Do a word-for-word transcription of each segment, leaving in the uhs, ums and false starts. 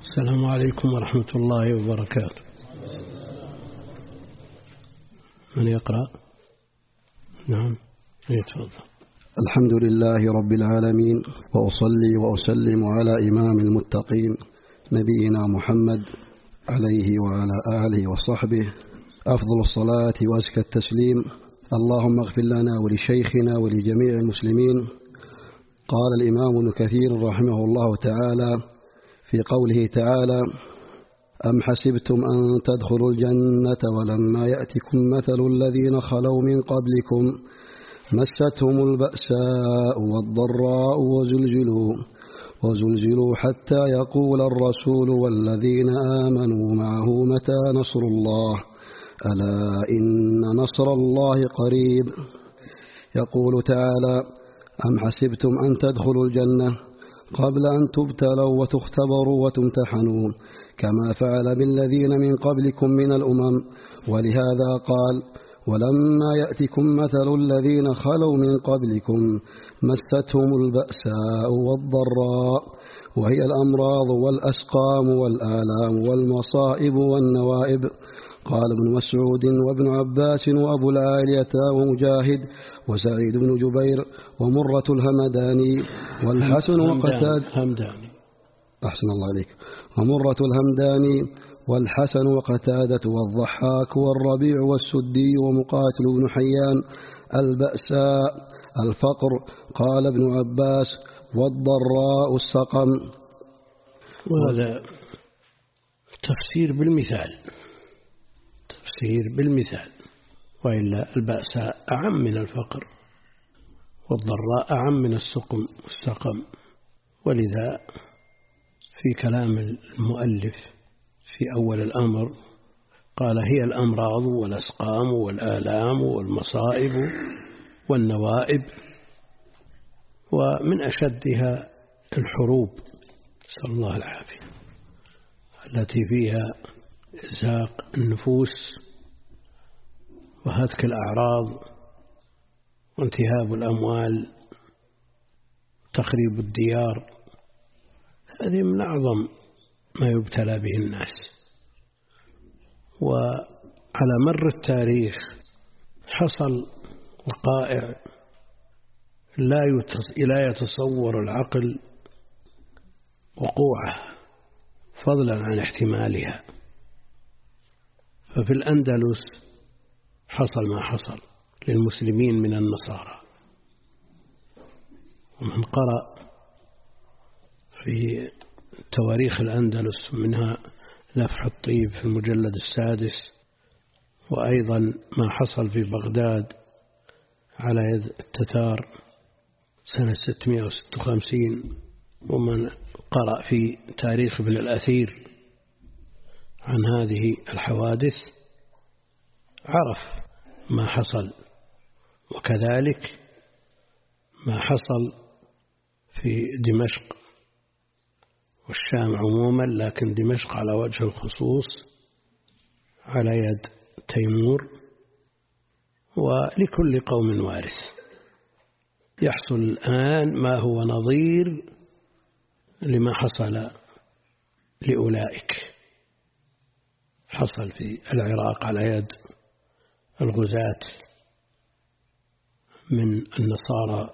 السلام عليكم ورحمة الله وبركاته. من يقرأ؟ نعم يتفضل. الحمد لله رب العالمين، وأصلي وأسلم على إمام المتقين نبينا محمد عليه وعلى آله وصحبه أفضل الصلاة وأزكى التسليم. اللهم اغفر لنا ولشيخنا ولجميع المسلمين. قال الإمام ابن كثير رحمه الله تعالى في قوله تعالى: أم حسبتم أن تدخلوا الجنة ولما يأتكم مثل الذين خلوا من قبلكم مستهم البأساء والضراء وزلزلوا وزلزلوا حتى يقول الرسول والذين آمنوا معه متى نصر الله ألا إن نصر الله قريب. يقول تعالى: أم حسبتم أن تدخلوا الجنة قبل أن تبتلوا وتختبروا وتمتحنوا كما فعل بالذين من قبلكم من الأمم. ولهذا قال: ولما يأتكم مثل الذين خلوا من قبلكم مستهم البأساء والضراء وهي الأمراض والأسقام والآلام والمصائب والنوائب. قال ابن مسعود وابن عباس وأبو العالية ومجاهد وسعيد بن جبير ومرة الهمداني والحسن وقتاد همداني أحسن الله عليك ومرة الهمداني والحسن وقتادة والضحاك والربيع والسدي ومقاتل بن حيان البأساء الفقر. قال ابن عباس: والضراء السقم. وهذا تفسير بالمثال تفسير بالمثال وإلا البأساء أعم من الفقر والضراء أعم من السقم السقم. ولذا في كلام المؤلف في أول الأمر قال: هي الأمراض والأسقام والآلام والمصائب والنوائب، ومن أشدها الحروب نسأل الله العافية التي فيها إزهاق النفوس وهتك الأعراض وانتهاب الأموال تخريب الديار. هذه من أعظم ما يبتلى به الناس. وعلى مر التاريخ حصل وقائع لا يتصور العقل وقوعه فضلا عن احتمالها. ففي الأندلس حصل ما حصل للمسلمين من النصارى، ومن قرأ في تواريخ الأندلس منها لفح الطيب في المجلد السادس، وأيضا ما حصل في بغداد على يد التتار سنة ستمائة وستة وخمسين. ومن قرأ في تاريخ ابن الأثير عن هذه الحوادث عرف ما حصل. وكذلك ما حصل في دمشق والشام عموما، لكن دمشق على وجه الخصوص على يد تيمور. ولكل قوم وارث. يحصل الآن ما هو نظير لما حصل لأولئك. حصل في العراق على يد الغزاة من النصارى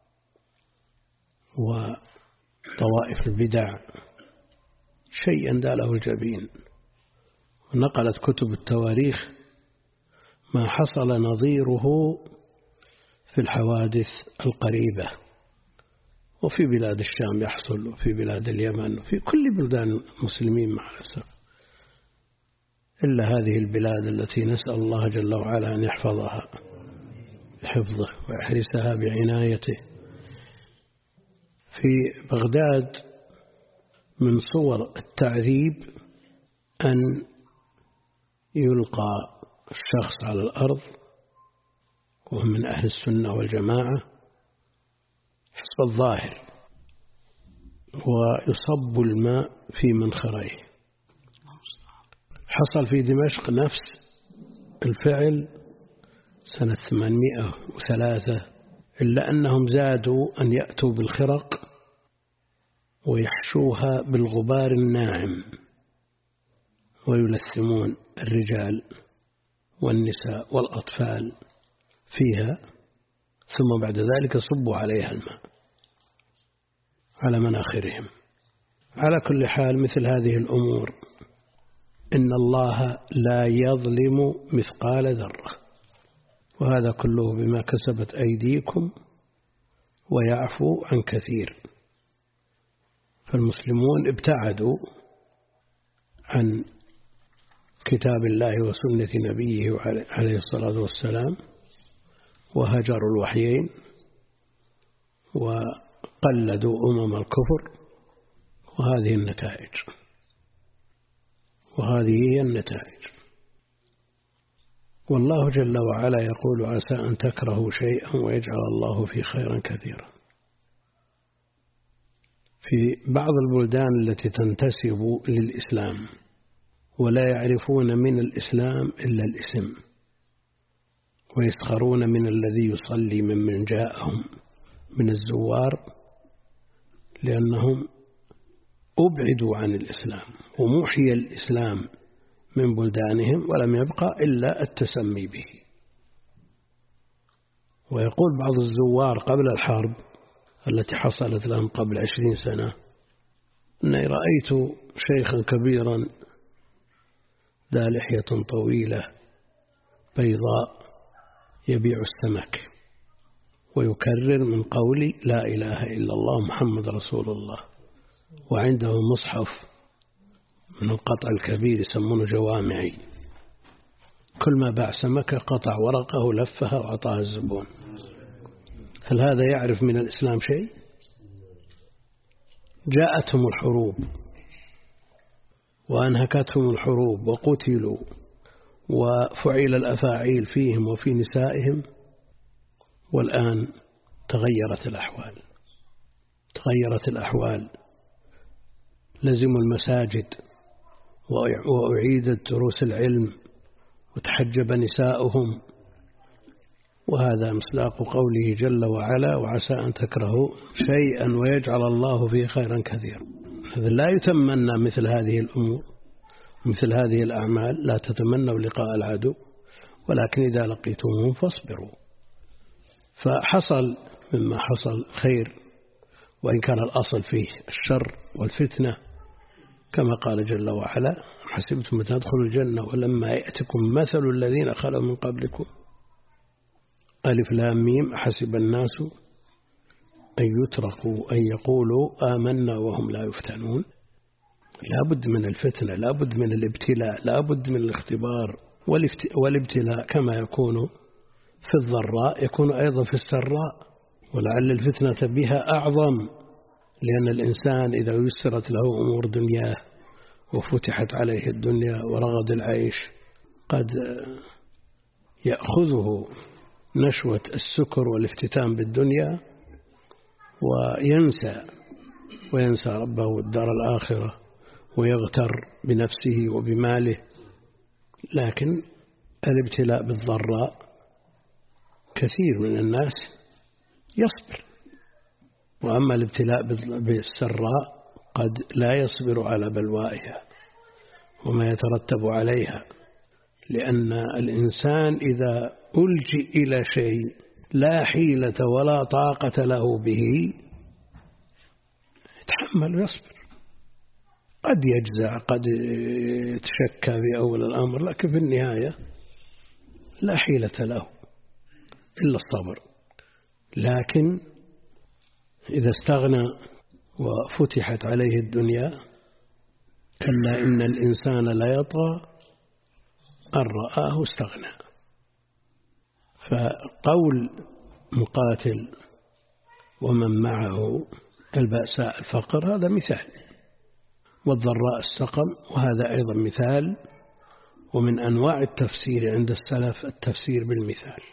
وطوائف البدع شيئا داله الجبين. ونقلت كتب التواريخ ما حصل نظيره في الحوادث القريبة، وفي بلاد الشام يحصل، وفي بلاد اليمن، وفي كل بلدان المسلمين مع الأسف، إلا هذه البلاد التي نسأل الله جل وعلا أن يحفظها بحفظه ويحرسها بعنايته. في بغداد من صور التعذيب أن يلقى الشخص على الأرض وهم من أهل السنة والجماعة حسب الظاهر، ويصب الماء في منخريه. حصل في دمشق نفس الفعل سنة ثمانمائة وثلاثة، إلا أنهم زادوا أن يأتوا بالخرق ويحشوها بالغبار الناعم ويلثمون الرجال والنساء والأطفال فيها، ثم بعد ذلك صبوا عليها الماء على مناخرهم. على كل حال مثل هذه الأمور إن الله لا يظلم مثقال ذرة، وهذا كله بما كسبت أيديكم ويعفو عن كثير. فالمسلمون ابتعدوا عن كتاب الله وسنة نبيه عليه الصلاة والسلام، وهجروا الوحيين وقلدوا أمم الكفر، وهذه النتائج وهذه هي النتائج. والله جل وعلا يقول: عسى أن تكرهوا شيئا ويجعل الله فيه خيرا كثيرا. في بعض البلدان التي تنتسب للإسلام ولا يعرفون من الإسلام إلا الاسم، ويسخرون من الذي يصلي ممن جاءهم من الزوار، لأنهم أبعدوا عن الإسلام ومحي الإسلام من بلدانهم ولم يبقى إلا التسمي به. ويقول بعض الزوار قبل الحرب التي حصلت لهم قبل عشرين سنة: إني رأيت شيخا كبيرا ذا لحية طويلة بيضاء يبيع السمك ويكرر من قول لا إله إلا الله محمد رسول الله، وعنده مصحف من القطع الكبير يسمونه جوامعي، كل ما باع سمكة قطع ورقه لفها وعطاها الزبون. هل هذا يعرف من الإسلام شيء؟ جاءتهم الحروب وأنهكتهم الحروب وقتلوا وفعل الأفاعيل فيهم وفي نسائهم، والآن تغيرت الأحوال تغيرت الأحوال لزموا المساجد وأعيدت دروس العلم وتحجب نساؤهم، وهذا مصداق قوله جل وعلا: وعسى أن تكرهوا شيئا ويجعل الله فيه خيرا كثيرا. هذا لا يتمنى مثل هذه الأمور مثل هذه الأعمال، لا تتمنوا لقاء العدو، ولكن إذا لقيتموهم فاصبروا. فحصل مما حصل خير، وإن كان الأصل فيه الشر والفتنة، كما قال جل وعلا: حسبتم أن تدخلوا الجنة ولما يأتكم مثل الذين خلوا من قبلكم ألف لام ميم حسب الناس أن يتركوا أن يقولوا آمنا وهم لا يفتنون. لا بد من الفتنة، لا بد من الابتلاء، لا بد من الاختبار، والابتلاء كما يكون في الضراء يكون أيضا في السراء، ولعل الفتنة بها أعظم، لأن الإنسان إذا يسرت له أمور دنياه وفتحت عليه الدنيا ورغد العيش قد يأخذه نشوة السكر والافتتان بالدنيا وينسى وينسى ربه والدار الآخرة ويغتر بنفسه وبماله. لكن الابتلاء بالضراء كثير من الناس يصبر، وأما الابتلاء بالسراء قد لا يصبر على بلوائها وما يترتب عليها، لأن الإنسان إذا ألجئ إلى شيء لا حيلة ولا طاقة له به يتحمل ويصبر. قد يجزع، قد يتشكى في أول الأمر، لكن في النهاية لا حيلة له إلا الصبر. لكن إذا استغنى وفتحت عليه الدنيا كلا إن الإنسان لا يطغى أن رآه استغنى. فقول مقاتل ومن معه البأساء الفقر هذا مثال، والضراء السقم وهذا أيضا مثال. ومن أنواع التفسير عند السلف التفسير بالمثال،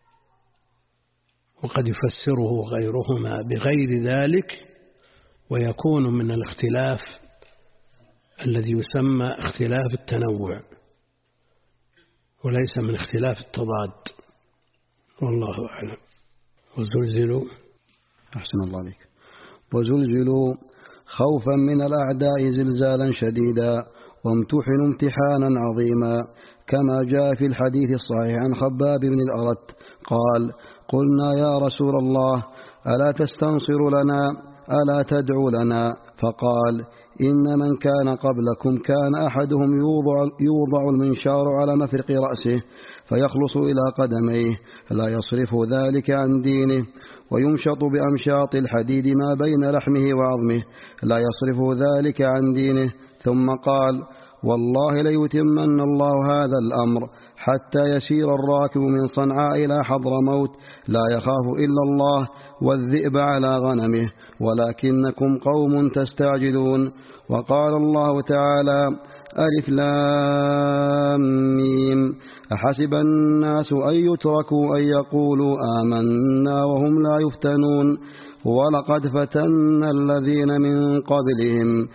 وقد يفسره غيرهما بغير ذلك، ويكون من الاختلاف الذي يسمى اختلاف التنوع وليس من اختلاف التضاد، والله أعلم. وزلزلوا أحسن الله عليك. وزلزلوا خوفا من الأعداء زلزالا شديدا وامتحنوا امتحانا عظيما، كما جاء في الحديث الصحيح عن خباب بن الأرت قال: قلنا يا رسول الله ألا تستنصر لنا ألا تدعو لنا؟ فقال: إن من كان قبلكم كان أحدهم يوضع, يوضع المنشار على مفرق رأسه فيخلص إلى قدميه لا يصرف ذلك عن دينه، ويمشط بأمشاط الحديد ما بين لحمه وعظمه لا يصرف ذلك عن دينه. ثم قال: والله ليتمن الله هذا الأمر حتى يسير الراكب من صنعاء إلى حضرموت لا يخاف إلا الله والذئب على غنمه، ولكنكم قوم تستعجلون. وقال الله تعالى: ألف لام ميم، أحسب الناس أن يتركوا أن يقولوا آمنا وهم لا يفتنون، ولقد فتنا الذين من قبلهم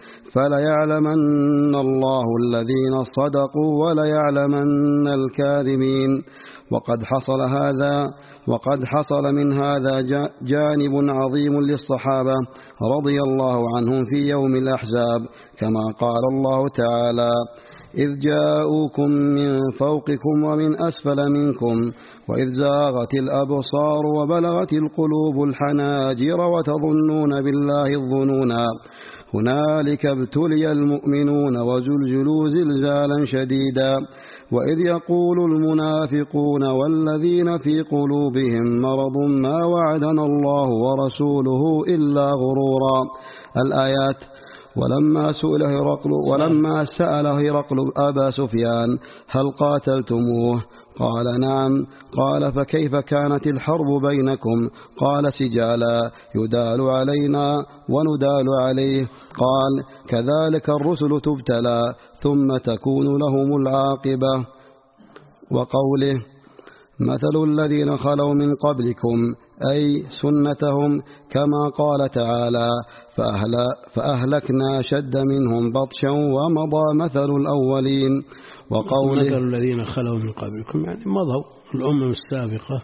فليعلمن الله الذين صدقوا وليعلمن الكاذبين. وقد حصل هذا وقد حصل من هذا جانب عظيم للصحابة رضي الله عنهم في يوم الأحزاب، كما قال الله تعالى: إذ جاءوكم من فوقكم ومن أسفل منكم وإذ زاغت الأبصار وبلغت القلوب الحناجر وتظنون بالله الظنونا، هنالك ابتلي المؤمنون وزلزلوا زلزالا شديدا. وإذ يقول المنافقون والذين في قلوبهم مرض ما وعدنا الله ورسوله إلا غرورا. الآيات. ولما سئل هرقل ولما سأل هرقل أبا سفيان: هل قاتلتموه؟ قال: نعم. قال: فكيف كانت الحرب بينكم؟ قال: سجالا، يدال علينا وندال عليه. قال: كذلك الرسل تبتلى ثم تكون لهم العاقبة. وقوله: مثل الذين خلوا من قبلكم، أي سنتهم، كما قال تعالى: فأهلكنا شد منهم بطشا ومضى مثل الأولين. وقوله: مثل الذين خلوا من قبلكم يعني مضوا الأمم السابقة،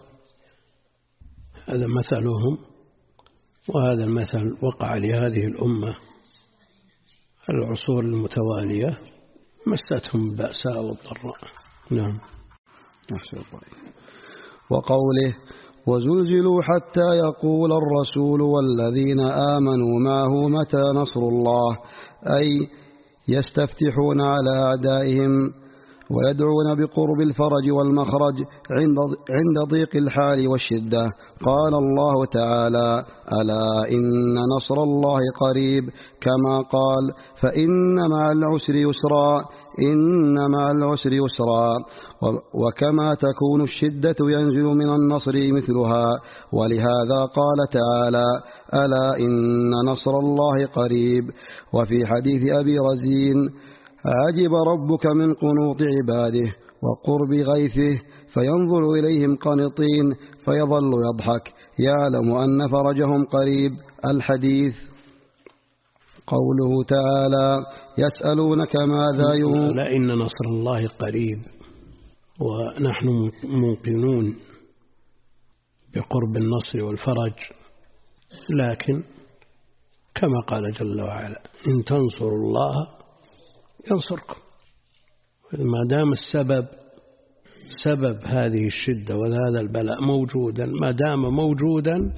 هذا مثلهم، وهذا المثل وقع لهذه الأمة العصور المتوالية مستهم البأساء والضراء. نعم. وقوله: وزلزلوا حتى يقول الرسول والذين آمنوا معه متى نصر الله، أي يستفتحون على أعدائهم ويدعون بقرب الفرج والمخرج عند ضيق الحال والشدة. قال الله تعالى: ألا إن نصر الله قريب، كما قال: فإن مع العسر يسرا، إن مع العسر يسرا. وكما تكون الشدة ينزل من النصر مثلها، ولهذا قال تعالى: ألا إن نصر الله قريب. وفي حديث أبي رزين: عجب ربك من قنوط عباده وقرب غيثه فينظر إليهم قنطين فيظل يضحك يعلم أن فرجهم قريب. الحديث. قوله تعالى: يسألونك ماذا ينفقون. لا، إن نصر الله قريب، ونحن موقنون بقرب النصر والفرج، لكن كما قال جل وعلا: إن تنصروا الله ينصركم. ما دام السبب سبب هذه الشدة وهذا البلاء موجودا، ما دام موجودا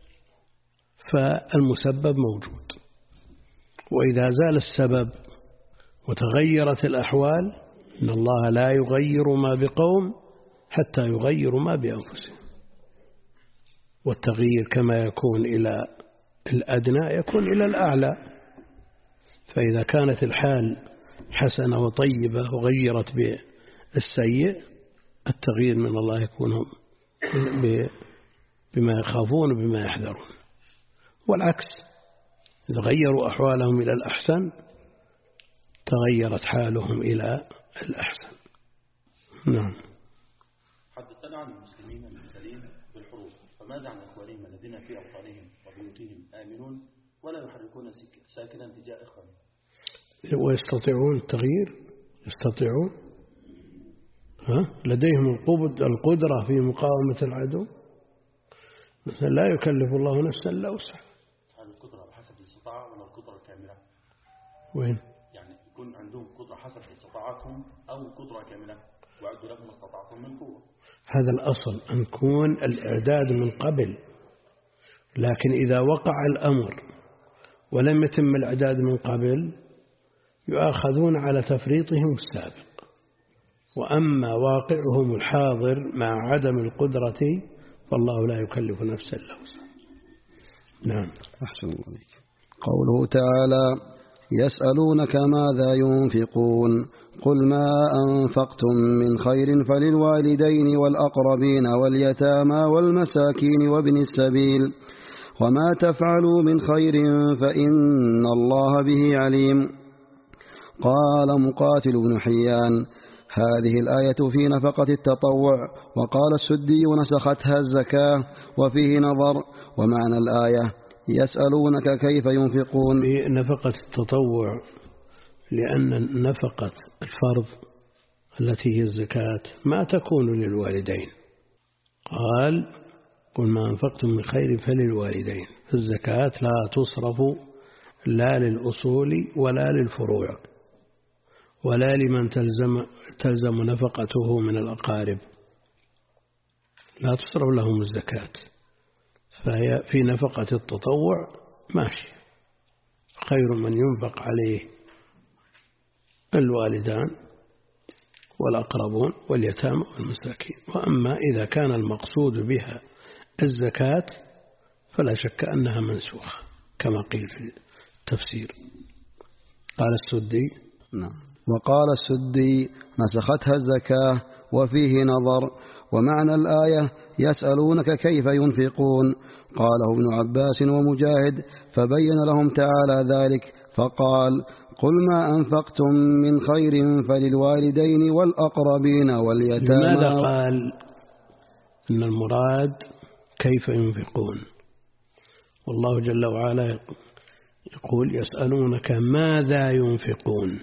فالمسبب موجود. وإذا زال السبب وتغيرت الأحوال، إن الله لا يغير ما بقوم حتى يغيروا ما بأنفسهم، والتغيير كما يكون إلى الأدنى يكون إلى الأعلى. فإذا كانت الحال حسنة وطيبة وغيرت بالسيء، التغيير من الله يكون بما يخافون وبما يحذرون. والعكس، إذا غيروا أحوالهم إلى الأحسن تغيرت حالهم إلى الأحسن. نعم. حدثنا عن المسلمين المبتلين بالحروب، فماذا عن إخوانهم الذين في أوطانهم وبيوتهم آمنون ولا يحركون ساكنا تجاه إخوانهم؟ ويستطيعون التغيير، يستطيعون، ها؟ لديهم القدرة في مقاومة العدو. مثلا لا يكلف الله نفسا إلا وسعها. هل القدرة بحسب الاستطاعة ولا القدرة الكاملة؟ وين؟ يعني يكون عندهم قدرة حسب استطاعتهم أو قدرة كاملة وأعدوا لكم ما استطعتم من قوة. هذا الأصل أن يكون الإعداد من قبل، لكن إذا وقع الأمر ولم يتم الإعداد من قبل يؤاخذون على تفريطهم السابق. وأما واقعهم الحاضر مع عدم القدرة فالله لا يكلف نفسا إلا وسعها. نعم. أحسن الله. قوله تعالى: يسألونك ماذا ينفقون قل ما أنفقتم من خير فللوالدين والأقربين واليتامى والمساكين وابن السبيل وما تفعلوا من خير فإن الله به عليم. قال مقاتل بن حيان: هذه الآية في نفقة التطوع. وقال السدي: نسختها الزكاة وفيه نظر. ومعنى الآية: يسألونك كيف ينفقون. في نفقة التطوع لأن نفقة الفرض التي هي الزكاة ما تكون للوالدين. قال: قل ما أنفقتم من خير فللوالدين. الزكاة لا تصرف لا للأصول ولا للفروع ولا لمن تلزم, تلزم نفقته من الأقارب، لا تصرف لهم الزكاة. فهي في نفقة التطوع ماشي، خير من ينفق عليه الوالدان والأقربون واليتامى والمساكين. وأما إذا كان المقصود بها الزكاة فلا شك أنها منسوخة كما قيل في التفسير. قال السدي: نعم. وقال السدي: نسختها الزكاة وفيه نظر. ومعنى الآية: يسألونك كيف ينفقون. قاله ابن عباس ومجاهد، فبين لهم تعالى ذلك فقال: قل ما أنفقتم من خير فللوالدين والأقربين واليتامى. لماذا قال إن المراد كيف ينفقون؟ والله جل وعلا يقول: يسألونك ماذا ينفقون،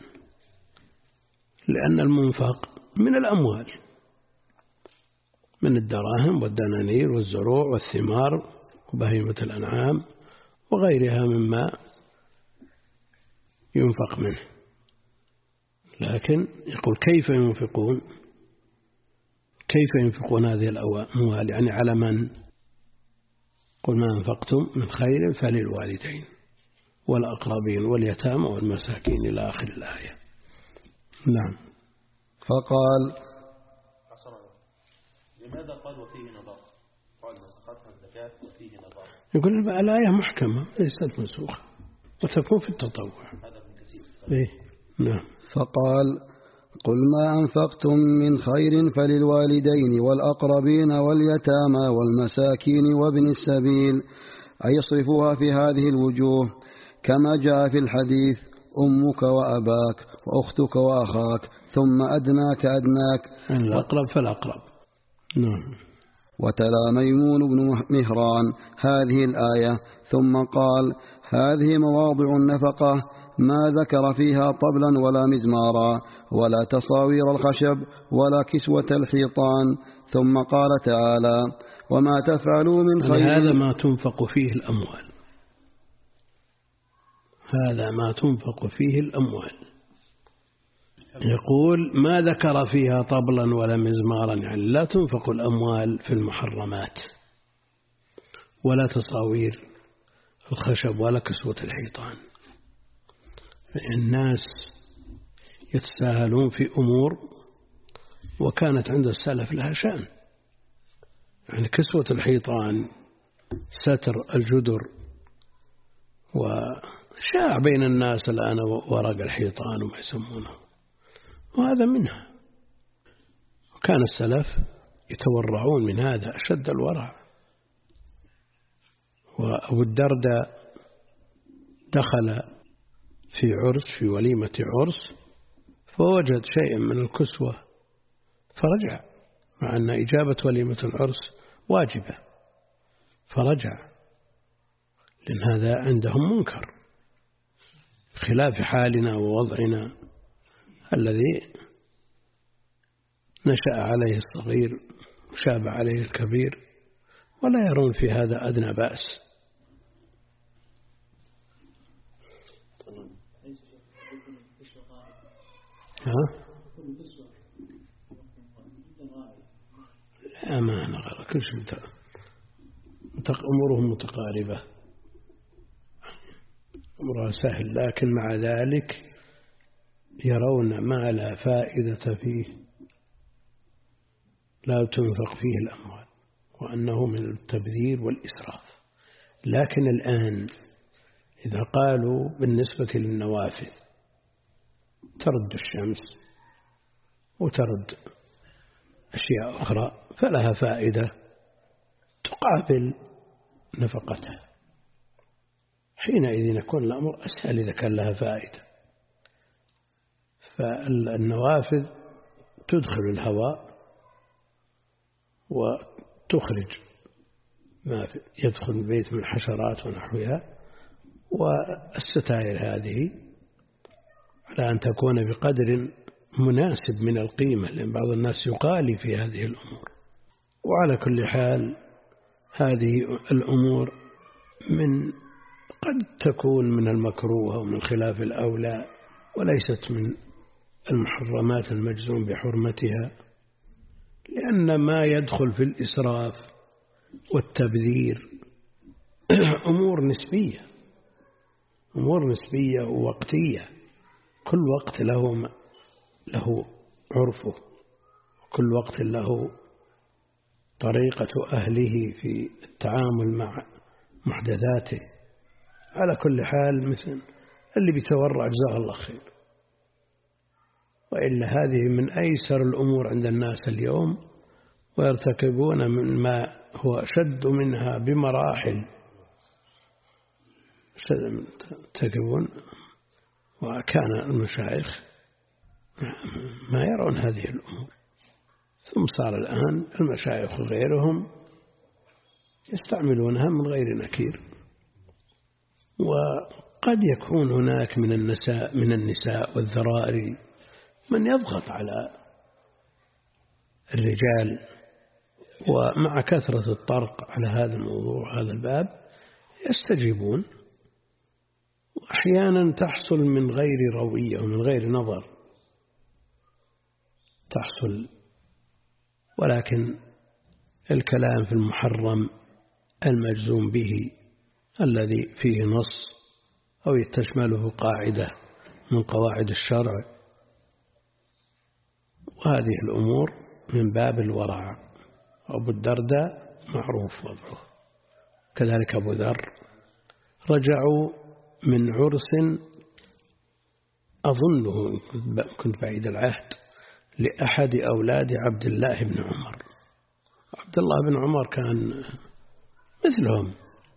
لأن المنفق من الأموال، من الدراهم والدنانير والزروع والثمار وبهيمة الأنعام وغيرها مما ينفق منه. لكن يقول كيف ينفقون، كيف ينفقون هذه الأموال، يعني على من؟ قل ما أنفقتم من خير فللوالدين والأقربين واليتامى والمساكين إلى آخر الآية. نعم. فقال: لماذا قال وفيه نظر؟ قال نسختها الزكاة وفيه نظر. يقول الآية محكمة ليست منسوخة وتكون في التطوع. هذا من كثير. إيه؟ نعم. فقال: قل ما أنفقتم من خير فللوالدين والأقربين واليتامى والمساكين وابن السبيل، أي يصرفوها في هذه الوجوه كما جاء في الحديث: أمك وأباك وأختك وأخاك ثم أدناك أدناك. الأقرب فالأقرب. نعم. وتلا ميمون بن مهران هذه الآية ثم قال: هذه مواضع النفقة ما ذكر فيها طبلا ولا مزمارا ولا تصاوير الخشب ولا كسوة الحيطان. ثم قال تعالى: وما تفعلوا من خير. هذا ما تنفق فيه الأموال، هذا ما تنفق فيه الأموال. يقول ما ذكر فيها طبلا ولا مزمارا، يعني لا تنفق الأموال في المحرمات ولا تصاوير الخشب ولا كسوة الحيطان. الناس يتساهلون في أمور وكانت عند السلف لها شأن، يعني كسوة الحيطان، ستر الجدر، وشاع بين الناس الآن ورق الحيطان وما يسمونه، وهذا منها. وكان السلف يتورعون من هذا أشد الورع. وأبو الدرداء دخل في عرس، في وليمة عرس، فوجد شيئا من الكسوة فرجع، مع أن إجابة وليمة العرس واجبة، فرجع، لأن هذا عندهم منكر خلاف حالنا ووضعنا الذي نشأ عليه الصغير وشاب عليه الكبير، ولا يرون في هذا أدنى بأس. ها؟ لا ما أنا غير كل شيء أمورهم متقاربة، أمرها سهل، لكن مع ذلك يرون ما لا فائدة فيه لا تنفق فيه الأموال، وأنه من التبذير والإسراف. لكن الآن إذا قالوا بالنسبة للنوافذ ترد الشمس وترد أشياء أخرى فلها فائدة تقابل نفقتها، حينئذ يكون الأمر أسهل إذا كان لها فائدة. فالنوافذ تدخل الهواء وتخرج ما يدخل البيت من حشرات ونحوها، والستائر هذه على أن تكون بقدر مناسب من القيمة، لأن بعض الناس يقالي في هذه الأمور. وعلى كل حال هذه الأمور من قد تكون من المكروه ومن خلاف الأولى، وليست من المحرمات المجزوم بحرمتها، لأن ما يدخل في الإسراف والتبذير أمور نسبية، أمور نسبية ووقتية، كل وقت له له عرفه، وكل وقت له طريقة أهله في التعامل مع محدثاته. على كل حال مثل اللي بيتورع جزاه الله خير، وإلا هذه من أيسر الأمور عند الناس اليوم، ويرتكبون من ما هو أشد منها بمراحل، يرتكبون. وكان المشايخ ما يرون هذه الأمور، ثم صار الآن المشايخ وغيرهم يستعملونها من غير نكير. وقد يكون هناك من النساء من النساء والذراري من يضغط على الرجال، ومع كثرة الطرق على هذا الموضوع هذا الباب يستجيبون، وأحيانا تحصل من غير روية ومن غير نظر تحصل. ولكن الكلام في المحرم المجزوم به الذي فيه نص أو يتشمله قاعدة من قواعد الشرع، وهذه الأمور من باب الورع. أبو الدرداء معروف وضعه، كذلك أبو ذر، رجعوا من عرس أظنه كنت بعيد العهد لأحد أولاد عبد الله بن عمر. عبد الله بن عمر كان مثلهم،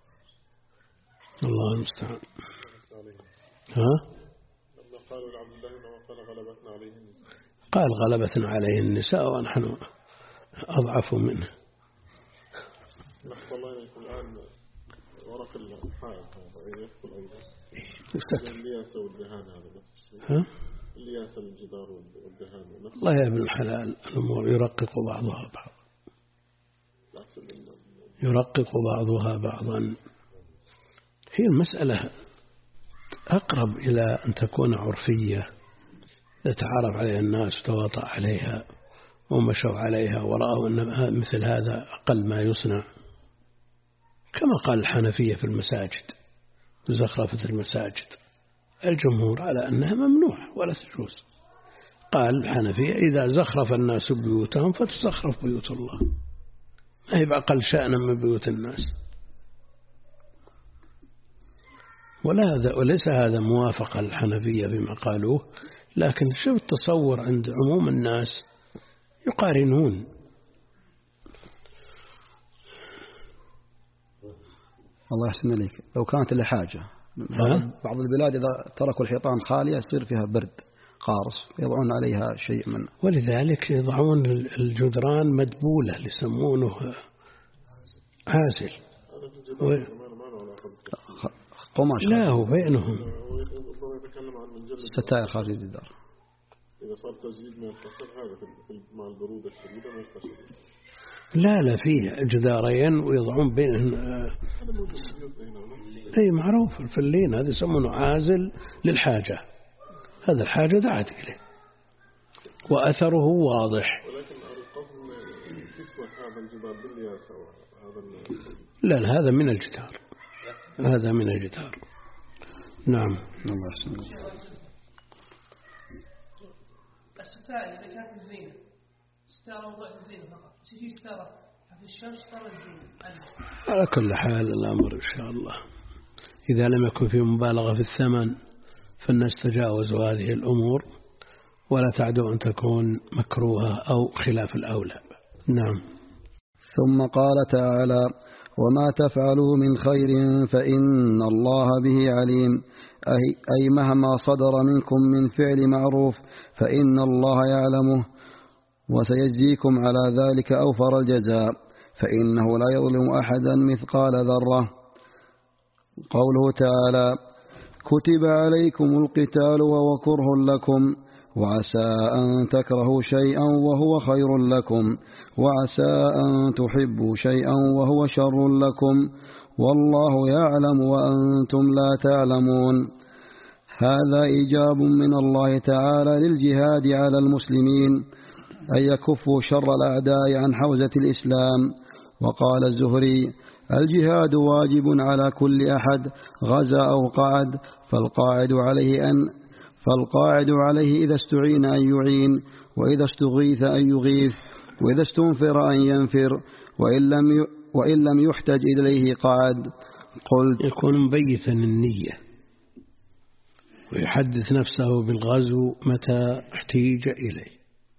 الله المستعان. ها؟ قالوا لعبد الله بن عمر قال غلبتنا عليه النساء، قال غلبتنا عليه النساء ونحن أضعف منه. نحن الله يكون الآن ورق الحائط يدخل أيضا الياس والدهان، هذا نفس الشيء. ها؟ الياس الجدار والدهان نفس. الله يا ابن الحلال، الأمور يرقق بعضها بعضا، يرقق بعضها بعضا. هي المسألة أقرب إلى أن تكون عرفية يتعارف عليها الناس وتواطأ عليها ومشوا عليها ورأوا أن مثل هذا أقل ما يصنع، كما قال الحنفية في المساجد زخرفة المساجد، الجمهور على أنها ممنوعة ولا تجوز. قال الحنفية إذا زخرف الناس بيوتهم فتزخرف بيوت الله، ما هي بأقل شأنا من بيوت الناس. ولا وليس هذا موافقة للحنفية فيما قالوه، لكن شوف التصور عند عموم الناس يقارنون. الله يحسن إليك، لو كانت لحاجة بعض البلاد إذا تركوا الحيطان خالية يصير فيها برد قارص يضعون عليها شيء من، ولذلك يضعون الجدران مدبولة يسمونه عازل و... قماش. لا هو بينهم ستائر خارج الجدار. إذا صار تزييد ما يتصل هذا في مع البرودة الشديدة ما يتصل. لا لا فيه جدارين ويضعون بينهم. أي معروف الفلين هذا يسمونه عازل للحاجة، هذا الحاجة دعت إليه وأثره واضح. ولكن القصد تسوى هذا الجدار بالياس أو هذا لا لا هذا من الجدار، هذا من الجدار. نعم. الله يسلمك. الستارة إذا كانت الزينة ستارة وضع الزينة فقط، تجي ستارة في الشمس ستارة الزينة. على كل حال الأمر إن شاء الله إذا لم يكن في مبالغة في الثمن فالناس تجاوزوا هذه الأمور ولا تعدو أن تكون مكروهة أو خلاف الأولى. نعم. ثم قال تعالى: وما تفعلوا من خير فإن الله به عليم، أي مهما صدر منكم من فعل معروف فإن الله يعلمه وسيجزيكم على ذلك أوفر الجزاء، فإنه لا يظلم أحدا مثقال ذرة. قوله تعالى: كتب عليكم القتال وهو كره لكم وعسى أن تكرهوا شيئا وهو خير لكم وعسى أن تحبوا شيئا وهو شر لكم والله يعلم وأنتم لا تعلمون. هذا إيجاب من الله تعالى للجهاد على المسلمين أن يكفوا شر الأعداء عن حوزة الإسلام. وقال الزهري: الجهاد واجب على كل أحد غزا أو قعد، فالقاعد عليه أن فالقاعد عليه إذا استعين أن يعين، وإذا استغيث أن يغيث، وإذا استنفر أن ينفر، وإن لم وإن لم يحتج إليه قعد. قلت: يكون مبيتا النية ويحدث نفسه بالغزو متى احتيج إليه،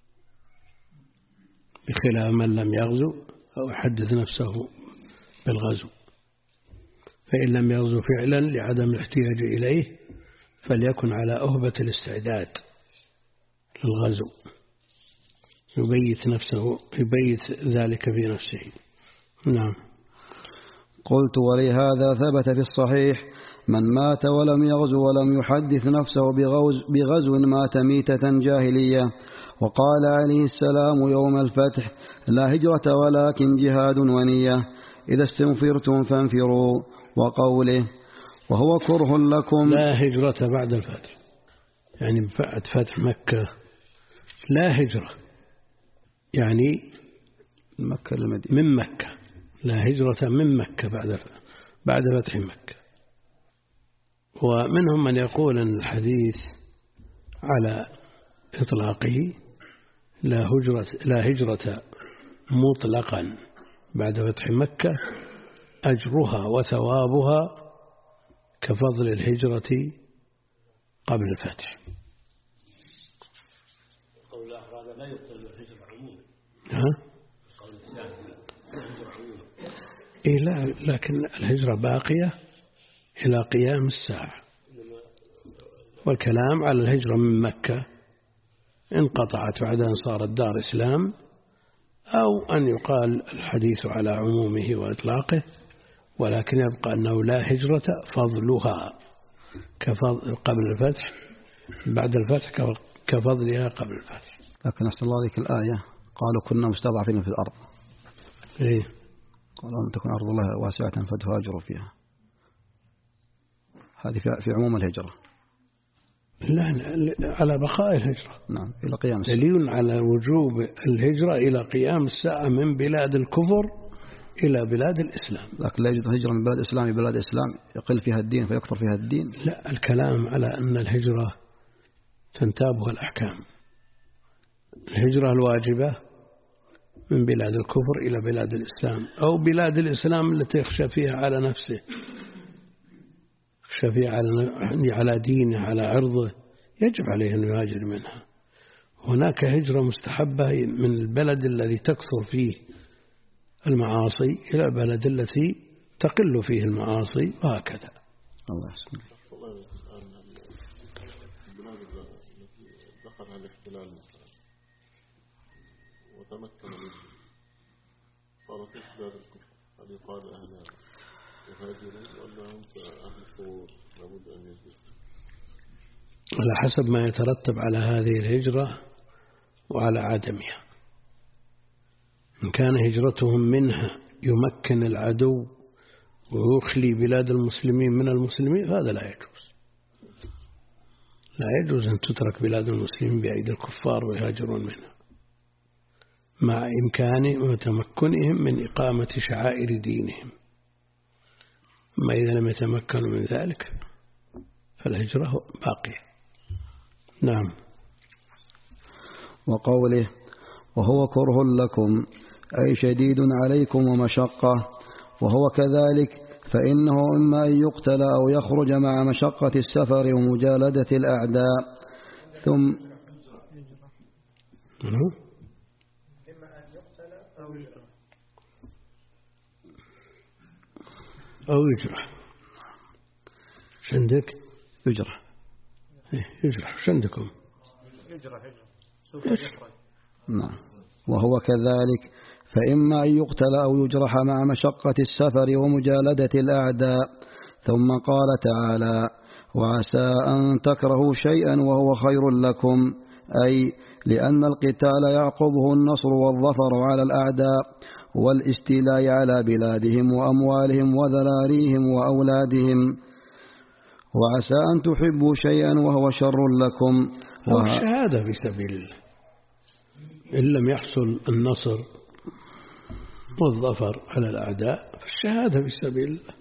بخلاف من لم يغزو أو يحدث نفسه بالغزو. فإن لم يغزو فعلا لعدم الاحتياج إليه فليكن على أهبة الاستعداد للغزو، يبيت نفسه يبيت ذلك في نفسه. نعم. قلت: ولهذا ثبت في الصحيح: من مات ولم يغزو ولم يحدث نفسه بغزو مات ميتة جاهلية. وقال عليه السلام يوم الفتح: لا هجرة ولكن جهاد ونية، إذا استنفرتم فانفروا. وقوله: وهو كره لكم. لا هجرة بعد الفتح، يعني بعد فتح مكة لا هجرة، يعني مكة للمدينة، من مكة، لا هجرة من مكة بعد بعد فتح مكة. ومنهم من يقول أن الحديث على إطلاقه لا هجرة لا هجرة مطلقا بعد فتح مكة، أجرها وثوابها كفضل الهجرة قبل الفتح. قول هذا لا يبطل الهجرة عموما. ها؟ إيه لا، لكن الهجرة باقية إلى قيام الساعة، والكلام على الهجرة من مكة انقطعت بعد أن صارت دار إسلام، أو أن يقال الحديث على عمومه وإطلاقه، ولكن يبقى أنه لا هجرة فضلها كفضل قبل الفتح، بعد الفتح كفضلها قبل الفتح. لكن أحسن الله ذيك الآية قالوا كنا مستضعفين في الأرض. إيه؟ قالوا أن تكون أرض الله واسعة فتهاجروا فيها. هذه في عموم الهجرة. لا، على بقاء الهجرة. نعم، إلى قيام الساعة. دليل على وجوب الهجرة إلى قيام الساعة من بلاد الكفر إلى بلاد الإسلام. لكن لا يوجد هجرة من بلاد الإسلام إلى بلاد الإسلام يقل فيها الدين فيكثر فيها الدين. لا، الكلام على أن الهجرة تنتابها الأحكام. الهجرة الواجبة من بلاد الكفر إلى بلاد الإسلام، أو بلاد الإسلام التي يخشى فيها على نفسه، يخشى فيها على على دينه على عرضه، يجب عليه أن يهاجر منها. هناك هجرة مستحبة من البلد الذي تكثر فيه المعاصي إلى البلد التي تقل فيه المعاصي، وهكذا. الله يسلمك. البلاد التي دخلها الاحتلال وتمكن منه صارت في بلاد الكفر، هل يقال أهلها يهاجرون ولا هم أهل الكفر لابد أن يهاجروا؟ على حسب ما يترتب على هذه الهجرة وعلى عدمها. إن كان هجرتهم منها يمكن العدو ويخلي بلاد المسلمين من المسلمين فهذا لا يجوز. لا يجوز أن تترك بلاد المسلمين بأيدي الكفار ويهاجرون منها مع إمكان وتمكنهم من إقامة شعائر دينهم. ما إذا لم يتمكنوا من ذلك فالهجرة باقية. نعم. وقوله وهو كره لكم أي شديد عليكم ومشقة، وهو كذلك فإنه إما أن يقتل أو يخرج مع مشقة السفر ومجالدة الأعداء. ثم إما أن يقتل أو يجرح أو يجرح. شندك يجرح يجرح شندكم يجرح يجرح. نعم. وهو كذلك فإما أن يقتل أو يجرح مع مشقة السفر ومجالدة الأعداء. ثم قال تعالى وعسى أن تكرهوا شيئا وهو خير لكم، أي لأن القتال يعقبه النصر والظفر على الأعداء والاستيلاء على بلادهم وأموالهم وذراريهم وأولادهم. وعسى أن تحبوا شيئا وهو شر لكم، أو الشهادة في سبيل الله إن لم يحصل النصر والظفر على الأعداء فالشهادة في سبيل الله.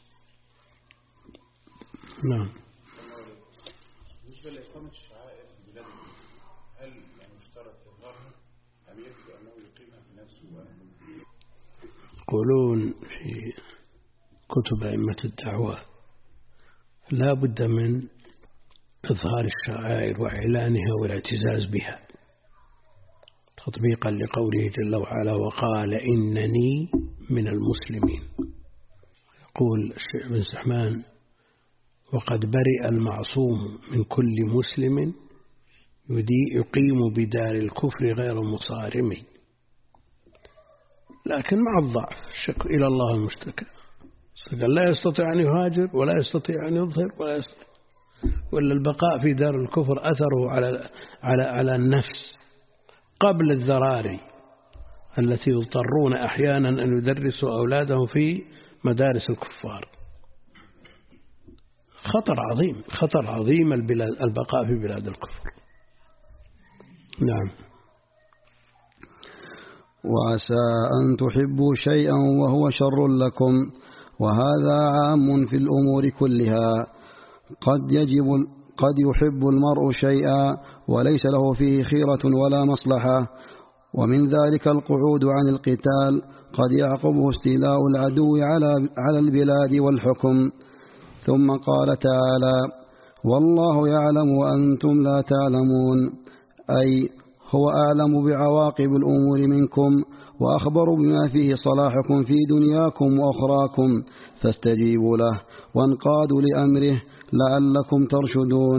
نعم. بالنسبة لإقامة الشعائر في بلاد هل يعني يشترط إظهارها أم يكفي أنه يقيمها بنفسه؟ يقولون في كتب أئمة الدعوة لا بد من إظهار الشعائر وإعلانها والاعتزاز بها تطبيقا لقوله جل وعلا وقال إنني من المسلمين. يقول الشيخ بن سحمان وقد برئ المعصوم من كل مسلم يقيم بدار الكفر غير مصارم، لكن مع الضعف الشك إلى الله المشتكى. لا يستطيع أن يهاجر ولا يستطيع أن يظهر ولا يستطيع، ولا البقاء في دار الكفر أثره على على على النفس قبل الذراري التي يضطرون أحيانا أن يدرسوا أولادهم في مدارس الكفار. خطر عظيم، خطر عظيم البلاد البقاء في بلاد الكفر. نعم. وعسى أن تحبوا شيئا وهو شر لكم، وهذا عام في الأمور كلها. قد يجب قد يحب المرء شيئا وليس له فيه خيرة ولا مصلحة، ومن ذلك القعود عن القتال قد يعقبه استيلاء العدو على على البلاد والحكم. ثم قال تعالى والله يعلم وأنتم لا تعلمون، أي هو أعلم بعواقب الأمور منكم وأخبر بما فيه صلاحكم في دنياكم وأخراكم، فاستجيبوا له وانقادوا لأمره لعلكم ترشدون.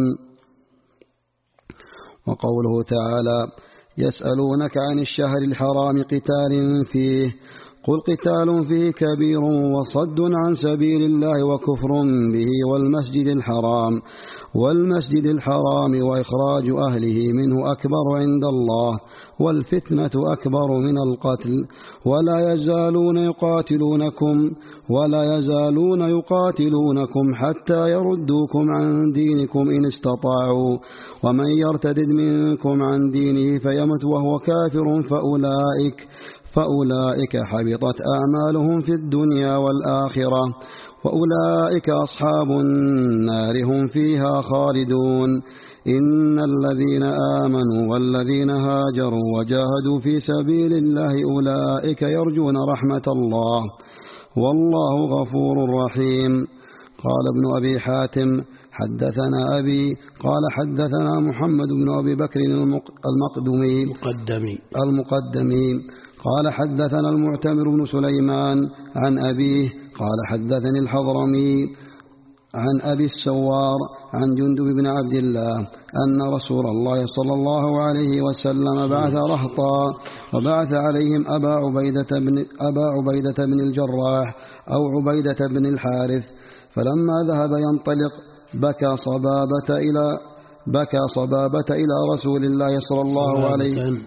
وقوله تعالى يسألونك عن الشهر الحرام قتال فيه، قل قتال فيه كبير وصد عن سبيل الله وكفر به والمسجد الحرام والمسجد الحرام وإخراج أهله منه أكبر عند الله والفتنة أكبر من القتل، ولا يزالون يقاتلونكم ولا يزالون يقاتلونكم حتى يردوكم عن دينكم إن استطاعوا، ومن يرتد منكم عن دينه فيمت وهو كافر فأولئك فأولئك حبطت أعمالهم في الدنيا والآخرة وأولئك أصحاب النار هم فيها خالدون. إن الذين آمنوا والذين هاجروا وجاهدوا في سبيل الله أولئك يرجون رحمة الله والله غفور رحيم. قال ابن أبي حاتم حدثنا أبي قال حدثنا محمد بن أبي بكر المقدمي المقدمي المقدمي قال حدثنا المعتمر بن سليمان عن أبيه قال حدثني الحضرمي عن أبي السوار عن جندب بن عبد الله أن رسول الله صلى الله عليه وسلم بعث رهطا وبعث عليهم أبا عبيدة بن, أبا عبيدة بن الجراح أو عبيدة بن الحارث، فلما ذهب ينطلق بكى صبابة إلى بكى صبابة إلى رسول الله صلى الله عليه وسلم.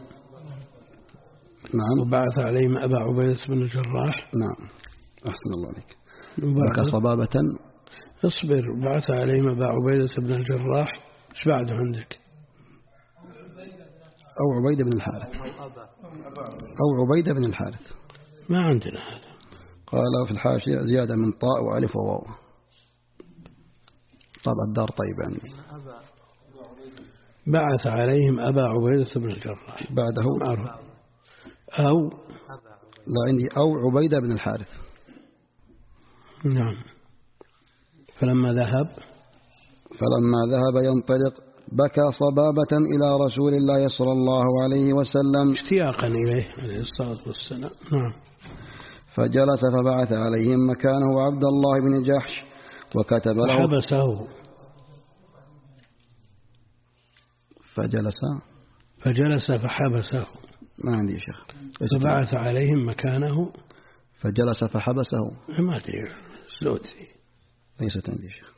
نعم. وبعث عليهم أبا عبيدة بن الجراح. نعم. أحسن الله عليك. بكى صبابة. اصبر. بعث عليهم أبا عبيدة بن الجراح إيش بعده عندك؟ أو عبيدة بن الحارث أو عبيدة بن الحارث. ما عندنا هذا. قال في الحاشية زيادة من طاء وألف وواو. طبعا الدار طيب عندي. بعث عليهم أبا عبيدة بن الجراح. بعده معروف. أو لا عندي أو عبيدة بن الحارث. نعم. فلما ذهب فلما ذهب ينطلق بكى صبابة إلى رسول الله صلى الله عليه وسلم اشتياقا إليه عليه الصلاة والسلام. نعم. فجلس فبعث عليهم مكانه عبد الله بن جحش وكتب له فحبسه. فجلس فجلس فحبسه. ما عندي شيخ. فبعث عليهم مكانه فجلس فحبسه. ما أدري سلوتي. ليست عندي شيخ.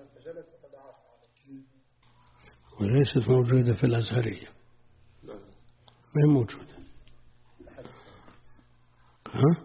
وليست موجودة في الأزهرية. ما هي موجودة. ها؟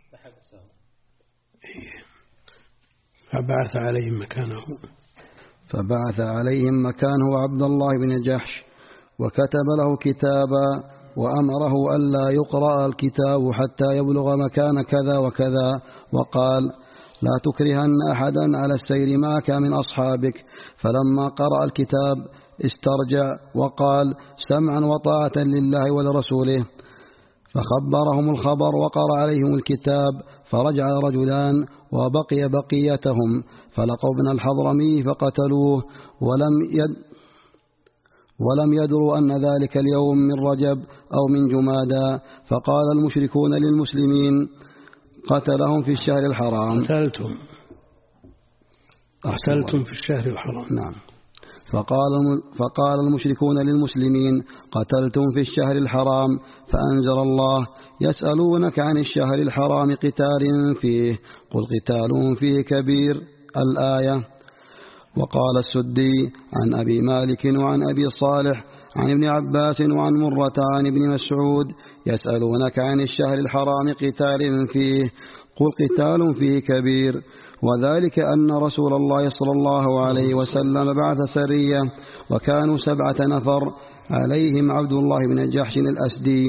فبعث عليهم مكانه فبعث عليهم مكانه عبد الله بن جحش وكتب له كتابا وأمره ألا يقرأ الكتاب حتى يبلغ مكان كذا وكذا، وقال لا تكرهن أحدا على السير معك من أصحابك. فلما قرأ الكتاب استرجع وقال سمعا وطاعة لله ولرسوله، فخبرهم الخبر وقرأ عليهم الكتاب، فرجع رجلان وبقي بقيتهم فلقوا ابن الحضرمي فقتلوه ولم يد ولم يدروا أن ذلك اليوم من رجب أو من جمادى، فقال المشركون للمسلمين قتلهم في الشهر الحرام. قتلتم قتلتم في الشهر الحرام. نعم. فقال فقال المشركون للمسلمين قتلتم في الشهر الحرام، فأنزل الله يسألونك عن الشهر الحرام قتال فيه قل قتال فيه كبير الآية. وقال السدي عن أبي مالك وعن أبي صالح عن ابن عباس وعن مرة عن ابن مسعود يسألونك عن الشهر الحرام قتال فيه قل قتال فيه كبير، وذلك أن رسول الله صلى الله عليه وسلم بعث سرية وكانوا سبعة نفر عليهم عبد الله بن جحش الأسدي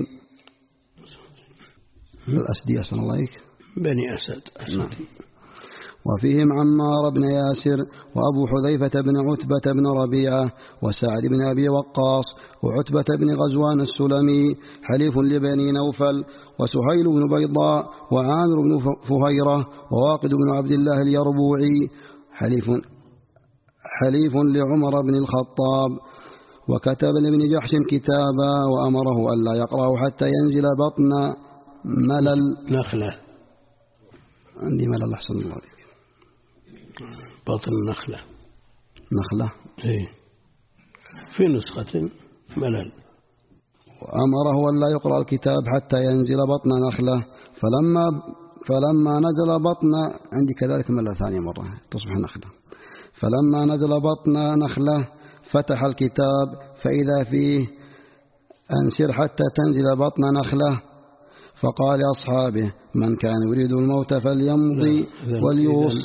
الأسدي أسأل الله عليك بني أسد, أسد. نعم. وفيهم عمار بن ياسر وأبو حذيفة بن عتبة بن ربيعة وسعد بن أبي وقاص وعتبة بن غزوان السلمي حليف لبني نوفل وسهيل بن بيضاء وعامر بن فهيرة وواقد بن عبد الله اليربوعي حليف, حليف لعمر بن الخطاب. وكتب لابن جحش كتابا وأمره ألا يقرأه حتى ينزل بطن ملل نخلة. عندي ملل أحسن الله عليك. بطن نخلة نخلة إيه. في نسخة ملل. وأمره أن لا يقرأ الكتاب حتى ينزل بطن نخلة، فلما فلما نزل بطن عندي كذلك ملل ثانية مرة تصبح نخلة. فلما نزل بطن نخلة فتح الكتاب فإذا فيه أنسر حتى تنزل بطن نخلة، فقال لأصحابه من كان يريد الموت فليمضي وليوص.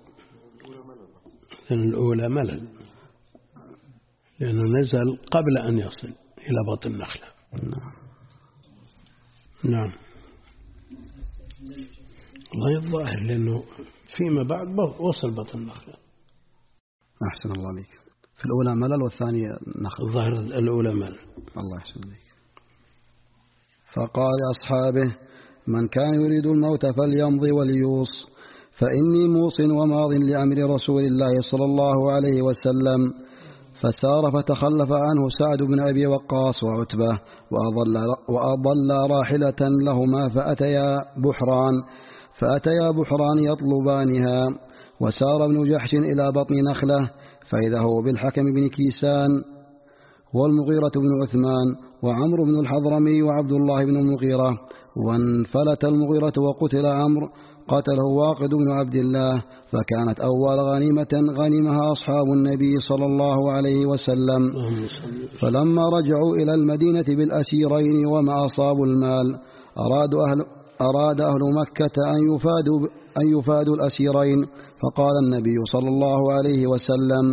الأولى ملل لأنه نزل قبل أن يصل إلى بطن النخلة. نعم. الله الظاهر لأنه فيما بعد وصل بطن النخلة. أحسن الله عليك. في الأولى ملل والثانية نخل. الظاهر الأولى ملل. الله يحسن عليك. فقال لأصحابه من كان يريد الموت فليمضي وليوص فإني موص وماض لأمر رسول الله صلى الله عليه وسلم. فسار فتخلف عنه سعد بن أبي وقاص وعتبة وأضل, وأضل راحلة لهما فأتيا بحران فأتيا بحران يطلبانها. وسار ابن جحش إلى بطن نخلة فإذا هو بالحكم بن كيسان والمغيرة بن عثمان وعمر بن الحضرمي وعبد الله بن المغيرة. وانفلت المغيرة وقتل عمرو قتله واقد بن عبد الله، فكانت أول غنيمة غنمها أصحاب النبي صلى الله عليه وسلم. فلما رجعوا إلى المدينة بالأسيرين وما أصابوا المال أرادوا أهل, أراد أهل مكة أن يفادوا, أن يفادوا الأسيرين، فقال النبي صلى الله عليه وسلم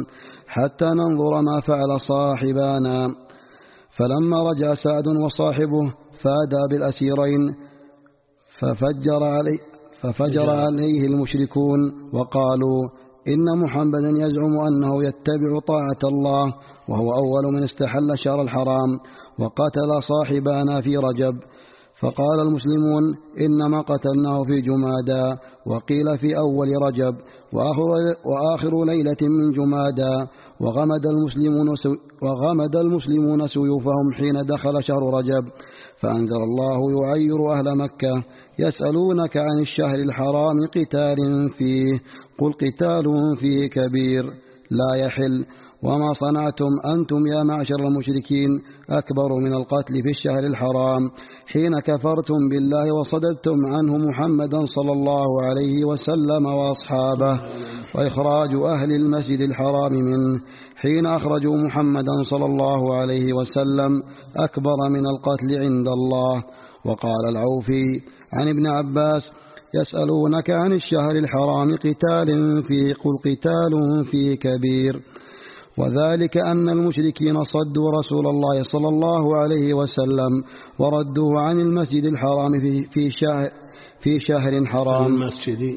حتى ننظر ما فعل صاحبانا. فلما رجع سعد وصاحبه فادى بالأسيرين ففجر, علي ففجر عليه المشركون وقالوا إن محمدا يزعم أنه يتبع طاعة الله وهو أول من استحل شهر الحرام وقتل صاحبانا في رجب. فقال المسلمون إنما قتلناه في جمادى، وقيل في أول رجب وآخر, وآخر ليلة من جمادى. وغمد المسلمون, وغمد المسلمون سيوفهم حين دخل شهر رجب. فأنزل الله يعير أهل مكة يسألونك عن الشهر الحرام قتال فيه قل قتال فيه كبير لا يحل وما صنعتم أنتم يا معشر المشركين أكبر من القتل في الشهر الحرام حين كفرتم بالله وصددتم عنه محمدا صلى الله عليه وسلم وأصحابه وإخراج أهل المسجد الحرام منه حين أخرجوا محمدا صلى الله عليه وسلم أكبر من القتل عند الله. وقال العوفي عن ابن عباس يسألونك عن الشهر الحرام قتال فيه قل قتال فيه كبير. وذلك أن المشركين صدوا رسول الله صلى الله عليه وسلم وردوه عن المسجد الحرام في شهر, في شهر حرام المسجد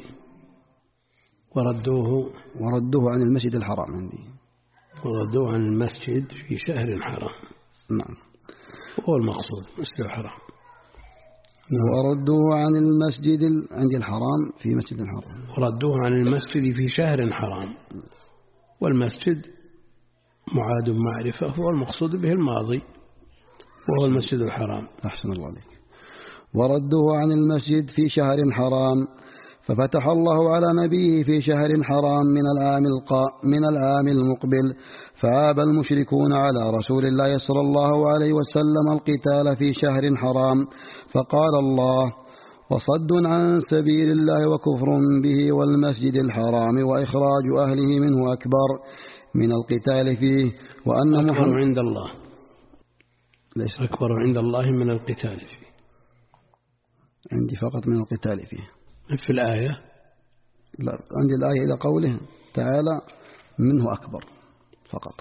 وردوه وردوه عن المسجد الحرام عندي وردوه عن المسجد في شهر حرام. نعم هو المقصود مسجد الحرام. وردوه عن المسجد عند الحرام في مسجد الحرام وردوه عن المسجد في شهر حرام. والمسجد معاد معرفة هو المقصود به الماضي وهو المسجد الحرام. أحسن الله عليك. وردوه عن المسجد في شهر حرام ففتح الله على نبيه في شهر حرام من العام القا من العام المقبل فعاب المشركون على رسول الله صلى الله عليه وسلم القتال في شهر حرام فقال الله وصد عن سبيل الله وكفر به والمسجد الحرام وإخراج أهله منه أكبر من القتال فيه وأن أكبر محمد عند الله ليس أكبر عند الله من القتال فيه. عندي فقط من القتال فيه في الآية. لا عندي الآية إلى قوله تعالى منه أكبر فقط.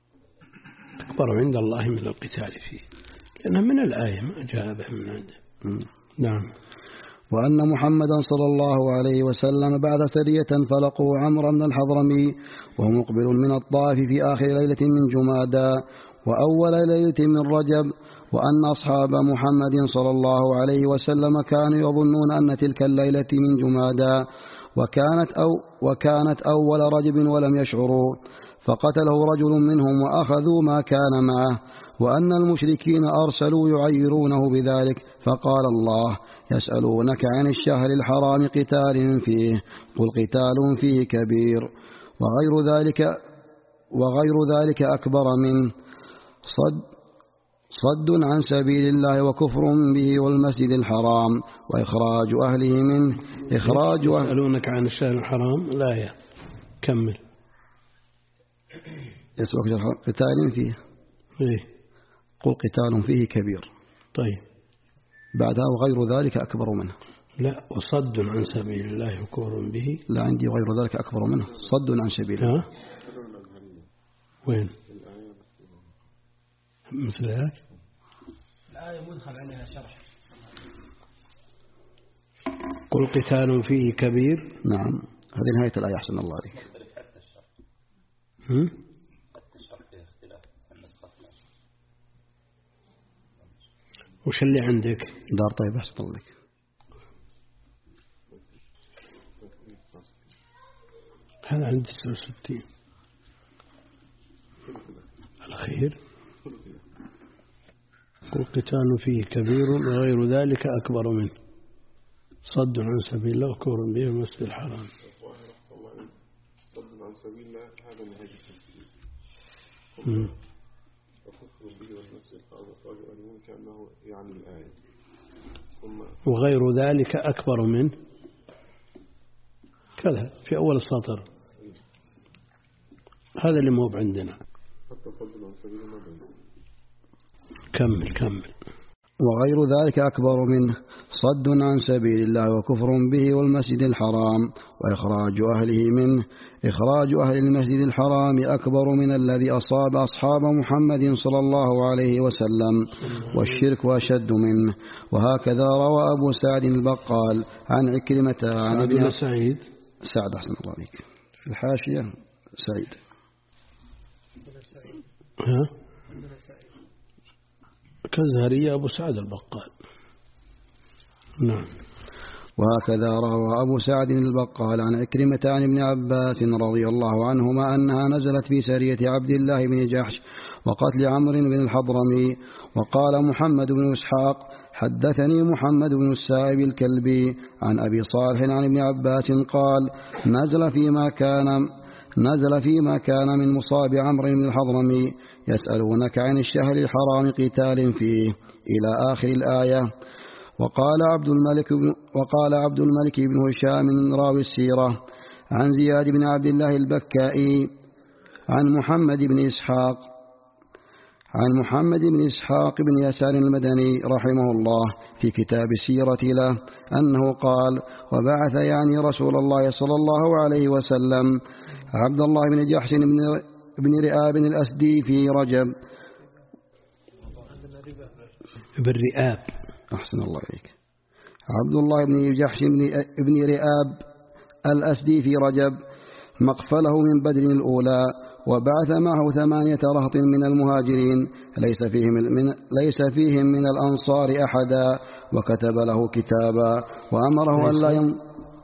أكبر عند الله من القتال فيه لأنها من الآية ما جاء به من عنده. م. نعم. وأن محمدا صلى الله عليه وسلم بعد سرية فلقوا عمرو بن الحضرمي وهو مقبل من الطائف في آخر ليلة من جمادى وأول ليلة من رجب وأن أصحاب محمد صلى الله عليه وسلم كانوا يظنون أن تلك الليلة من جمادى وكانت, أو وكانت أول رجب ولم يشعروا فقتله رجل منهم وأخذوا ما كان معه وأن المشركين أرسلوا يعيرونه بذلك فقال الله يسألونك عن الشهر الحرام قتال فيه قل قتال فيه كبير وغير ذلك وغير ذلك أكبر من صد صد عن سبيل الله وكفر به والمسجد الحرام وإخراج أهله منه إخراج يسألونك عن الشهر الحرام لا يا كمل يسألونك قتال فيه إيه؟ قل قتال فيه كبير. طيب بعدها وغير ذلك أكبر منه. لا وصد عن سبيل الله وكفر به لا عندي غير ذلك أكبر منه صد عن سبيل الله. وين مثل هذا الآية مدخل عليها شرح قل قتال فيه كبير. نعم هذه نهاية الآية أحسن الله عليك. هم؟ وش اللي عندك دار طيب أحسن الله عليك. هذا عندي تسعة وستين الأخير قل قتال فيه كبير وغير ذلك أكبر منه صد عن سبيل الله وكفر به المسجد الحرام. صد عن سبيل الله هذا نهاية التفسير وكفر به والمسجد الحرام وإخراج أهله منه كأنه يعني الآية وغير ذلك أكبر منه كذا في أول السطر هذا اللي مو عندنا. حتى صد عن سبيل الله. كمل كمل. وغير ذلك أكبر منه صد عن سبيل الله وكفر به والمسجد الحرام وإخراج أهله منه. إخراج أهل المسجد الحرام أكبر من الذي أصاب أصحاب محمد صلى الله عليه وسلم والشرك أشد منه. وهكذا روى أبو سعد البقال عن عكرمة عن ابن سعيد سعد أحسن الله عليك في الحاشية سعيد ها كزهرية أبو سعد البقال. نعم. وهكذا روى أبو سعد البقال عن عكرمة عن ابن عباس رضي الله عنهما أنها نزلت في سرية عبد الله بن جحش وقتل عمرو بن الحضرمي. وقال محمد بن إسحاق حدثني محمد بن السائب الكلبي عن أبي صالح عن ابن عباس قال نزل فيما كان نزل فيما كان من مصاب عمرو بن الحضرمي يسألونك عن الشهر الحرام قتال فيه إلى آخر الآية. وقال عبد الملك بن وقال عبد الملك بن هشام راوي السيرة عن زياد بن عبد الله البكائي عن محمد بن إسحاق عن محمد بن إسحاق بن يسار المدني رحمه الله في كتاب السيرة له أنه قال وبعث يعني رسول الله صلى الله عليه وسلم عبد الله بن جحش بن رئاب الأسدي في رجب بالرئاب أحسن الله عليك عبد الله بن جحش بن رئاب الأسدي في رجب مقفله من بدر الأولى وبعث معه ثمانية رهط من المهاجرين ليس فيهم من, ليس فيهم من الأنصار أحدا وكتب له كتابا وأمره أن لا ين...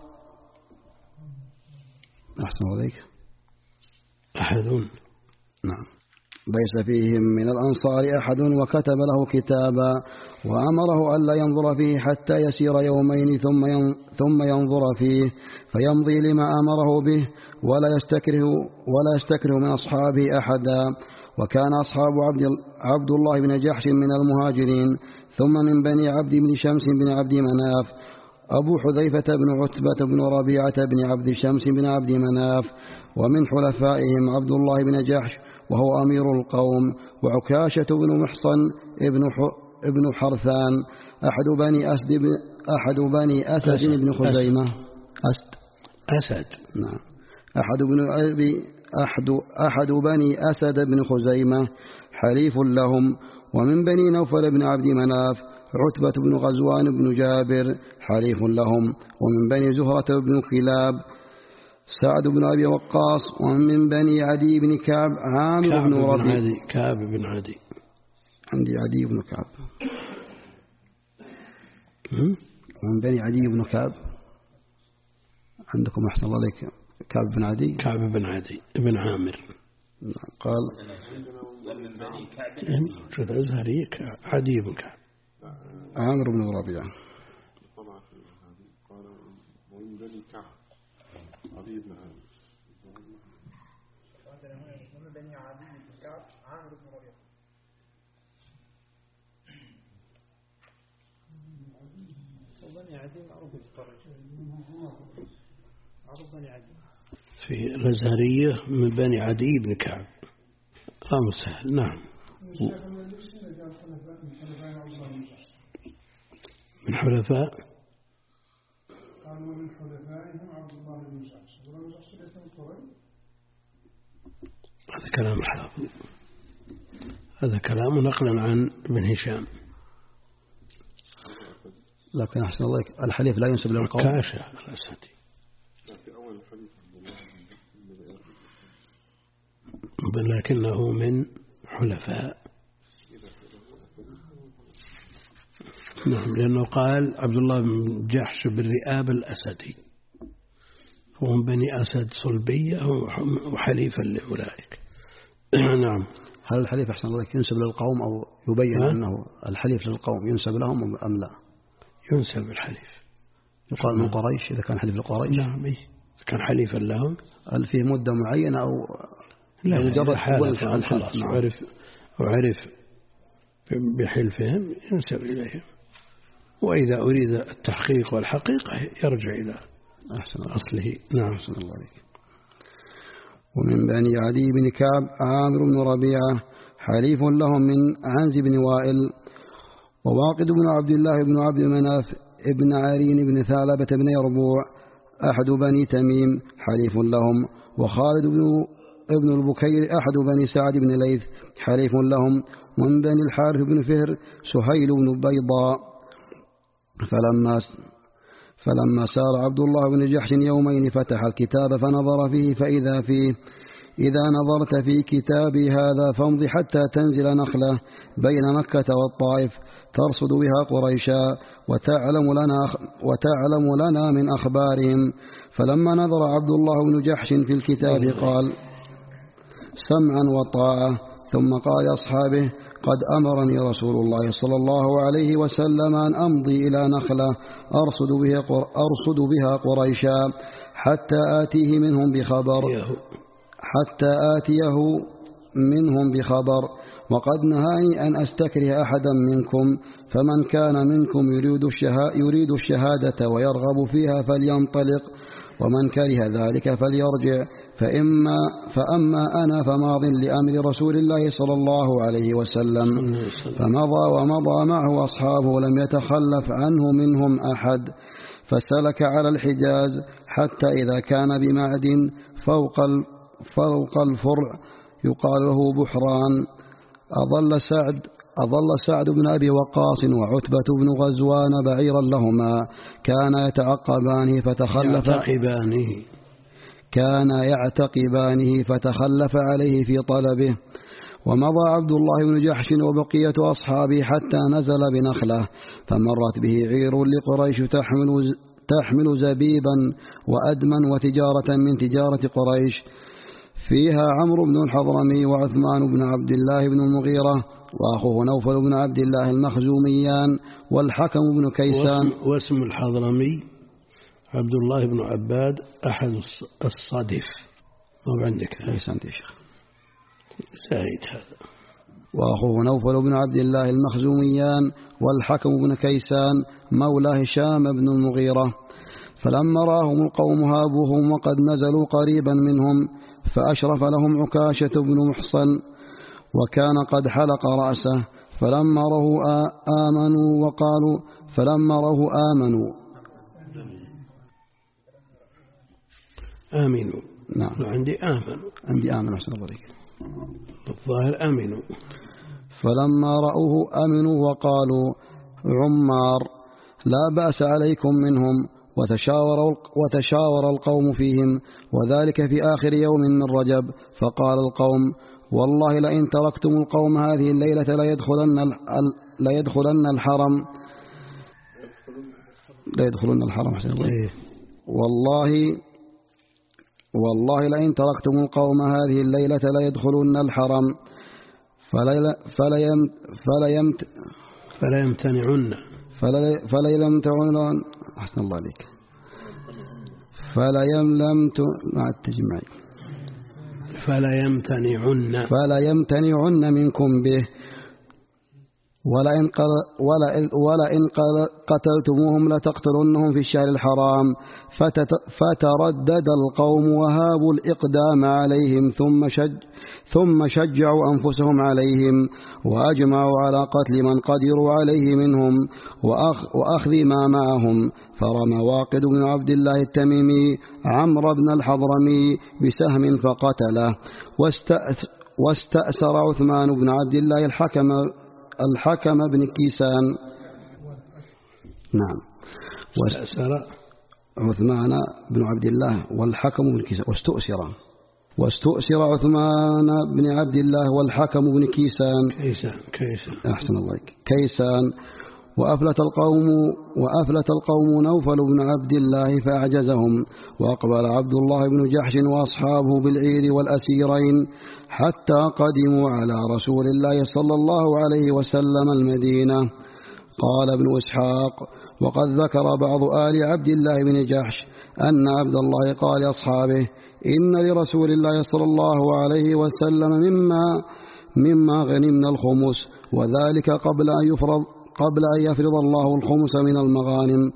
أحسن عليك أحد نعم ليس فيهم من الأنصار أحد وكتب له كتابا وأمره ألا ينظر فيه حتى يسير يومين ثم ثم ينظر فيه فيمضي لما أمره به ولا يستكره ولا يستكره من أصحابه أحدا. وكان أصحاب عبد, عبد الله بن جحش من المهاجرين ثم من بني عبد بن شمس بن عبد مناف أبو حذيفة بن عتبة بن ربيعة بن عبد شمس بن عبد مناف ومن حلفائهم عبد الله بن جحش وهو أمير القوم وعكاشة بن محصن ابن ابن حرثان أحد بني أسد بن أحد بني أسد, أسد بن خزيمة أسد أسد نعم أحد بن أبي أحد أحد بني أسد بن خزيمة حليف لهم. ومن بني نوفل بن عبد مناف عتبة بن غزوان بن جابر حليف لهم. ومن بني زهرة بن كلاب سعد بن أبي وقاص. ومن بني عدي بن كعب عامر بن ربيع كعب بن عدي عندي عدي بن كعب ومن بني عدي بن كعب عندكم أحسن الله عليك كعب بن عدي كعب بن عدي بن عامر قال ومن بني كعب شوف الأزهري عدي بن كعب عامر بن ربيع قال ومن بني كعب عدي بن عامر ومن بني عدي بن كعب عامر بن ربيع وبني عدي معروف بالفرج معروف بني عدي في الأزهرية من بني عدي بن كعب أمر سهل. نعم من حلفاء قالوا من حلفائهم عبد الله بن جحش ولم جحش ليس من قريش. هذا كلام الحافظ هذا كلام نقلا عن ابن هشام. لكن أحسن الله الحليف لا ينسب للقوم كاشة الأسدي لكنه من حلفاء. نعم لأنه قال عبد الله بن جحش بالرئاب الأسدي هو من بني أسد صلبية وحليفا لأولئك. نعم. هل الحليف أحسن الله ينسب للقوم أو يبين أنه الحليف للقوم ينسب لهم أم لا؟ ينسب الحليف يقال من قريش إذا كان حليف لقريش. نعم إذا كان حليفا لهم. هل فيه مدة معينة أو لا مجرد حالة الحلف نعم. وعرف, وعرف بحلفهم ينسب إليهم وإذا أريد التحقيق والحقيقة يرجع إلى أحسن أصله. نعم أحسن الله عليك. ومن بني عدي بن كعب عامر بن ربيعة حليف لهم من عنز بن وائل. وواقد بن عبد الله بن عبد مناف ابن عرين بن ثعلبة بن يربوع أحد بني تميم حليف لهم، وخالد بن ابن البكير أحد بني سعد بن ليث حليف لهم، ومن بني الحارث بن فهر سهيل بن بيضاء. فلما فلما سار عبد الله بن جحش يومين فتح الكتاب فنظر فيه فإذا فيه: إذا نظرت في كتابي هذا فامض حتى تنزل نخلة بين مكة والطائف ترصد بها قريشا وتعلم لنا, وتعلم لنا من أخبارهم. فلما نظر عبد الله بن جحش في الكتاب قال: سمعا وطاعة. ثم قال لأصحابه: قد أمرني رسول الله صلى الله عليه وسلم أن أمضي إلى نخلة أرصد بها, أرصد بها قريشا حتى آتيه منهم بخبر حتى آتيه منهم بخبر وقد نهاني أن أستكره أحدا منكم، فمن كان منكم يريد, الشها يريد الشهادة ويرغب فيها فلينطلق، ومن كره ذلك فليرجع. فإما فأما أنا فماض لأمر رسول الله صلى الله عليه وسلم. فمضى ومضى معه أصحابه لم يتخلف عنه منهم أحد، فسلك على الحجاز حتى إذا كان بمعد فوق فوق الفرع يقال له بحران. أظل سعد أظل سعد بن أبي وقاص وعتبة بن غزوان بعيرا لهما كان يتعقبانه فتخلف يعتقبانه كان يعتقبانه فتخلف عليه في طلبه. ومضى عبد الله بن جحش وبقية أصحابه حتى نزل بنخلة، فمرت به عير لقريش تحمل تحمل زبيبا وأدما وتجارة من تجارة قريش، فيها عمرو بن الحضرمي وعثمان بن عبد الله بن المغيرة وأخوه نوفل بن عبد الله المخزوميان والحكم بن كيسان. واسم الحضرمي عبد الله بن عباد أحد الصادف. ما عندك كيسان يا شيخ زايد هذا. وأخوه نوفل بن عبد الله المخزوميان والحكم بن كيسان مولى هشام بن المغيرة. فلما راهم القوم هابوهم وقد نزلوا قريبا منهم فأشرف لهم عكاشة بن محصن وكان قد حلق رأسه، فلما رأوا آمنوا وقالوا فلما رأوا آمنوا آمنوا. نعم عندي آمنوا عندي آمنوا أحسن الله عليك. الظاهر آمنوا. فلما رأوه آمنوا وقالوا عمار لا بأس عليكم منهم، وتشاور, وتشاور القوم فيهم، وذلك في آخر يوم من رجب. فقال القوم والله لئن تركتم القوم هذه الليلة ليدخلن, ليدخلن الحرم ليدخلن الحرم حسن الله. والله والله لئن تركتم القوم هذه الليلة ليدخلن الحرم فلا فلا فلا فلا يمتنعن فلا فلا يمتنعن أحسن الله عليك فلا يملمت مع التجمع فلا يمتنعن فلا يمتنعن منكم به ولئن ولئن قتلتموهم لتقتلنهم في الشهر الحرام. فتردد القوم وهابوا الإقدام عليهم ثم شج ثم شجعوا أنفسهم عليهم وأجمعوا على قتل من قدروا عليه منهم وأخ وأخذ ما معهم. فرمى واقد بن عبد الله التميمي عمرو بن الحضرمي بسهم فقتله، واستأسر عثمان بن عبد الله الحكم الحكم بن كيسان. نعم واستأسر عثمان بن عبد الله والحكم بن كيسان واستؤسر واستؤسر عثمان بن عبد الله والحكم بن كيسان كيسان كيسان أحسن الله كيسان. وأفلت القوم وأفلت القوم نوفل بن عبد الله فأعجزهم، وأقبل عبد الله بن جحش وأصحابه بالعير والأسيرين حتى قدموا على رسول الله صلى الله عليه وسلم المدينة. قال ابن إسحاق: وقد ذكر بعض آل عبد الله بن جحش أن عبد الله قال لأصحابه: إن لرسول الله صلى الله عليه وسلم مما مما غنمنا الخمس، وذلك قبل أن يفرض قبل أن يفرض الله الخمس من المغانم.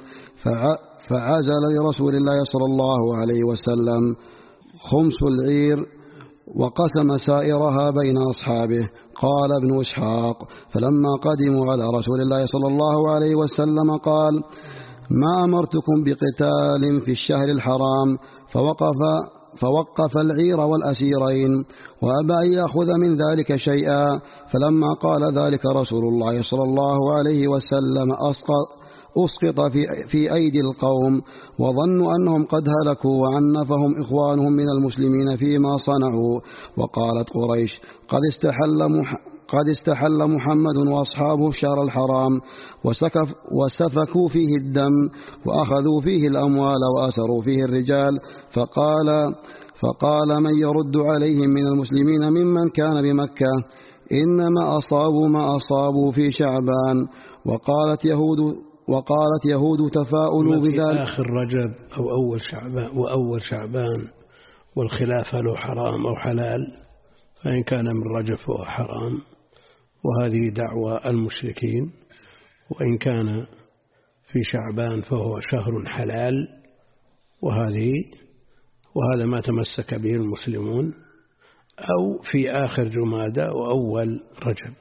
فعزل لرسول الله صلى الله عليه وسلم خمس العير وقسم سائرها بين أصحابه. قال ابن إسحاق: فلما قدموا على رسول الله صلى الله عليه وسلم قال: ما أمرتكم بقتال في الشهر الحرام، فوقف, فوقف العير والأسيرين وأبى أن يأخذ من ذلك شيئا. فلما قال ذلك رسول الله صلى الله عليه وسلم أسقط أسقط في, في أيدي القوم، وظنوا أنهم قد هلكوا، وعنفهم إخوانهم من المسلمين فيما صنعوا. وقالت قريش: قد استحل, مح قد استحل محمد وأصحابه الشهر الحرام، وسكف وسفكوا فيه الدم، وأخذوا فيه الأموال، وأسروا فيه الرجال. فقال, فقال من يرد عليهم من المسلمين ممن كان بمكة: إنما أصابوا ما أصابوا في شعبان. وقالت يهود وقالت يهود تفاؤلوا بذلك. آخر رجب أو أول شعبان وأول شعبان والخلافة له حرام أو حلال، فإن كان من رجب فهو حرام، وهذه دعوى المشركين. وإن كان في شعبان فهو شهر حلال، وهذه وهذا ما تمسك به المسلمون، أو في آخر جمادى وأول رجب.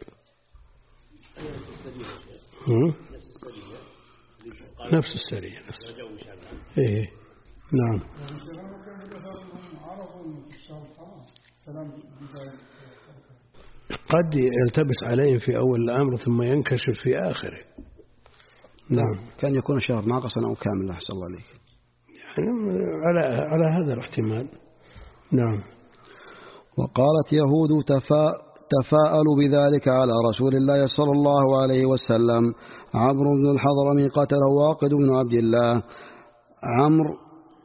نفس السرية نفس. إيه نعم. قد يلتبس عليهم في أول الأمر ثم ينكشف في آخره. نعم. كان يكون شهر ناقصا أو كامل. أحسن الله عليك. يعني على على هذا الاحتمال. نعم. وقالت يهود تفا تفاءلوا بذلك على رسول الله صلى الله عليه وسلم. عمرو بن الحضرمي قتله واقد بن عبد الله. عمرو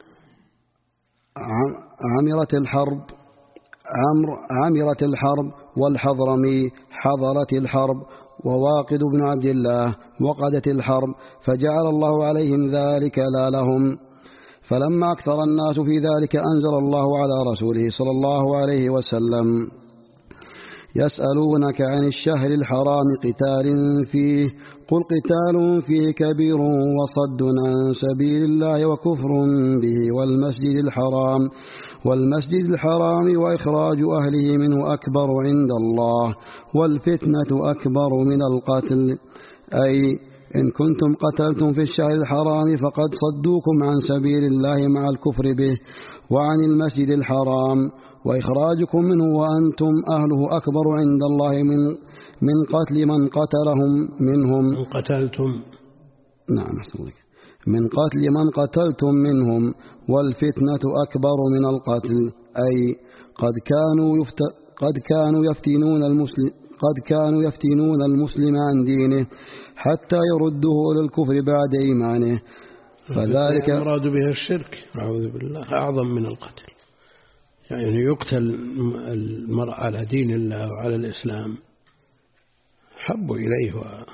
عمرت الحرب عمرو عمرت الحرب والحضرمي حضرت الحرب، وواقد بن عبد الله وقدت الحرب، فجعل الله عليهم ذلك لا لهم. فلما أكثر الناس في ذلك أنزل الله على رسوله صلى الله عليه وسلم: يسألونك عن الشهر الحرام قتال فيه، قل قتال فيه كبير وصد عن سبيل الله وكفر به والمسجد الحرام والمسجد الحرام وإخراج أهله منه أكبر عند الله، والفتنة أكبر من القتل. أي إن كنتم قتلتم في الشهر الحرام فقد صدوكم عن سبيل الله مع الكفر به وعن المسجد الحرام، وإخراجكم منه وأنتم أهله أكبر عند الله من من قتل من قتلهم منهم. من قتلتم نعم من قتل من قتلتم منهم، والفتنة أكبر من القتل. أي قد كانوا يفت قد كانوا يفتنون المسلم قد كانوا يفتنون المسلم عن دينه حتى يردوه إلى الكفر بعد إيمانه. فذلك المراد بها الشرك، أعوذ بالله، أعظم من القتل. يعني يقتل المرء على دين الله وعلى الإسلام حب إليه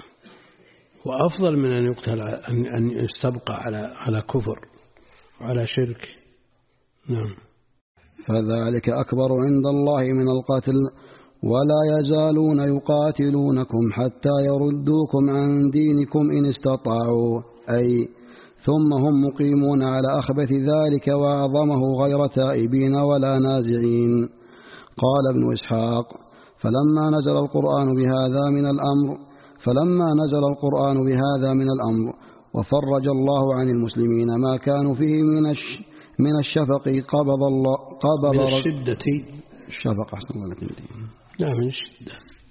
وأفضل من أن يقتل أن يستبقى على على كفر وعلى شرك. نعم. فذلك أكبر عند الله من القتل، ولا يزالون يقاتلونكم حتى يردوكم عن دينكم إن استطاعوا. أي ثم هم مقيمون على أخبث ذلك وأعظمه غير تائبين ولا نازعين. قال ابن إسحاق: فلما نزل القرآن بهذا من الأمر فلما نزل القرآن بهذا من الأمر وفرج الله عن المسلمين ما كانوا فيه من الش من الشفق قبض الله قبض من الشدة الشفق أحسن الله لكم. لا من الشدة.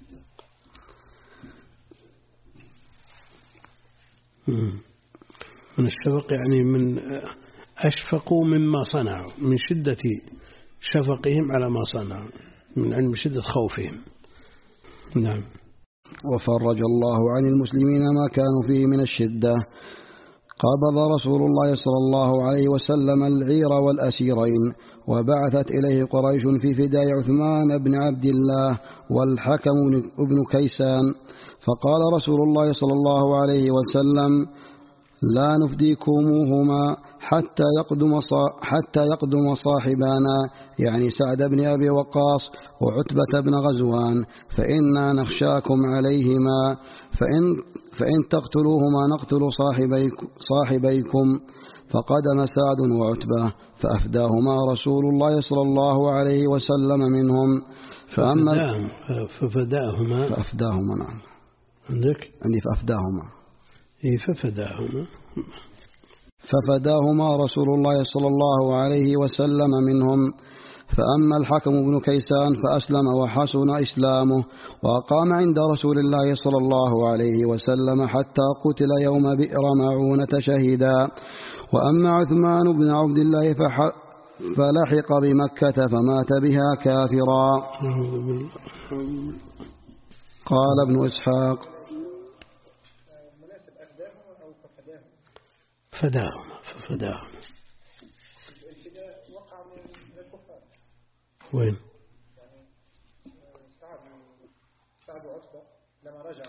من الشفق يعني من أشفقوا مما صنعوا، من شدة شفقهم على ما صنعوا، من علم شدة خوفهم. نعم. وفرج الله عن المسلمين ما كانوا فيه من الشدة. قبض رسول الله صلى الله عليه وسلم العير والأسيرين، وبعثت إليه قريش في فداء عثمان بن عبد الله والحكم بن كيسان. فقال رسول الله صلى الله عليه وسلم: لا نفديكموهما حتى يقدم حتى يقدم صاحبانا، يعني سعد بن أبي وقاص وعتبة بن غزوان، فإنا نخشاكم عليهما، فإن فإن تقتلوهما نقتل صاحبيكم. فقدم سعد وعتبة فأفداهما رسول الله صلى الله عليه وسلم منهم. فأما ففداهما فأفداهما نعم عندك عندي فأفداهما إيه ففداهما ففداهما رسول الله صلى الله عليه وسلم منهم. فأما الحكم بن كيسان فأسلم وحسن إسلامه وأقام عند رسول الله صلى الله عليه وسلم حتى قتل يوم بئر معونة شهيدا. وأما عثمان بن عبد الله فح فلحق بمكة فمات بها كافرا. قال ابن إسحاق فداهم ففداهم وين؟ سعد سعد وعتبة لما رجع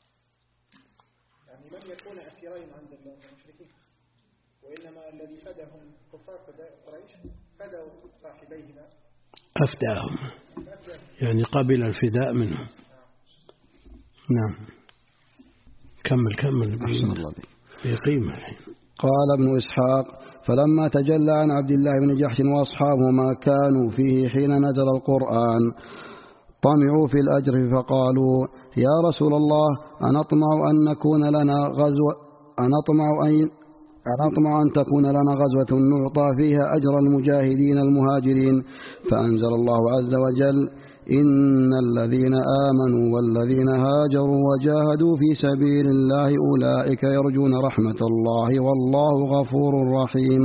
يعني لم يكون أسيرين عند المشركين، وإنما الذي فدهم كفار قريش فدوا صاحبيهما أفداهم يعني قبل الفداء منهم. نعم كمل كمل بقيمة. قال ابن إسحاق فلما تجلى عن عبد الله بن جحش وأصحابه ما كانوا فيه حين نزل القرآن طمعوا في الأجر فقالوا يا رسول الله أنطمع أن نكون لنا غزوة أنطمع أن أنطمع أن تكون لنا غزوة نعطى فيها أجر المجاهدين المهاجرين. فأنزل الله عز وجل إن الذين آمنوا والذين هاجروا وجاهدوا في سبيل الله أولئك يرجون رحمة الله والله غفور رحيم.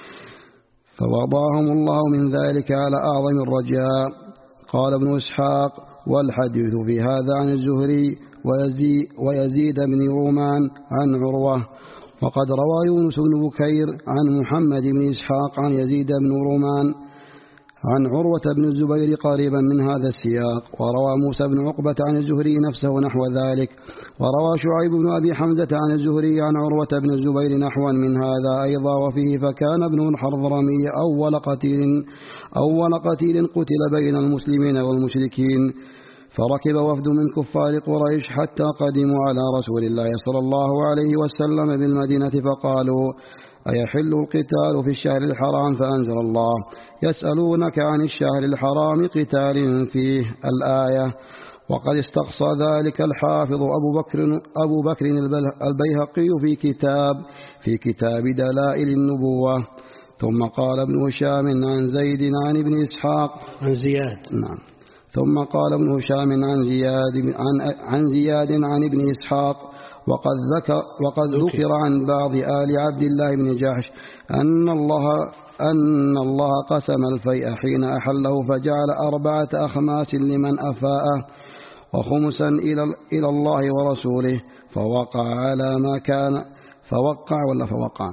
فوضعهم الله من ذلك على أعظم الرجاء. قال ابن إسحاق والحديث في هذا عن الزهري ويزيد, ويزيد بن رومان عن عروة. وقد روى يونس بن بكير عن محمد بن إسحاق عن يزيد بن رومان عن عروة بن الزبير قريبا من هذا السياق. وروى موسى بن عقبة عن الزهري نفسه نحو ذلك. وروى شعيب بن أبي حمزة عن الزهري عن عروة بن الزبير نحوا من هذا أيضا. وفيه فكان ابن الحضرمي أول قتيل أول قتيل قتل بين المسلمين والمشركين. فركب وفد من كفار قريش حتى قدموا على رسول الله صلى الله عليه وسلم بالمدينة فقالوا أيحل القتال في الشهر الحرام؟ فأنزل الله يسألونك عن الشهر الحرام قتال فيه الآية. وقد استقصى ذلك الحافظ أبو بكر, أبو بكر البيهقي في كتاب في كتاب دلائل النبوة. ثم قال ابن هشام عن زيد عن ابن إسحاق عن زياد نعم ثم قال ابن هشام عن زياد عن, عن زياد عن ابن إسحاق وقد ذكر وقد ذكر عن بعض آل عبد الله بن جحش أن الله أن الله قسم الفيء حين أحله فجعل أربعة أخماس لمن أفاءه وخمسا إلى إلى الله ورسوله فوقع على ما كان فوقع ولا فوقع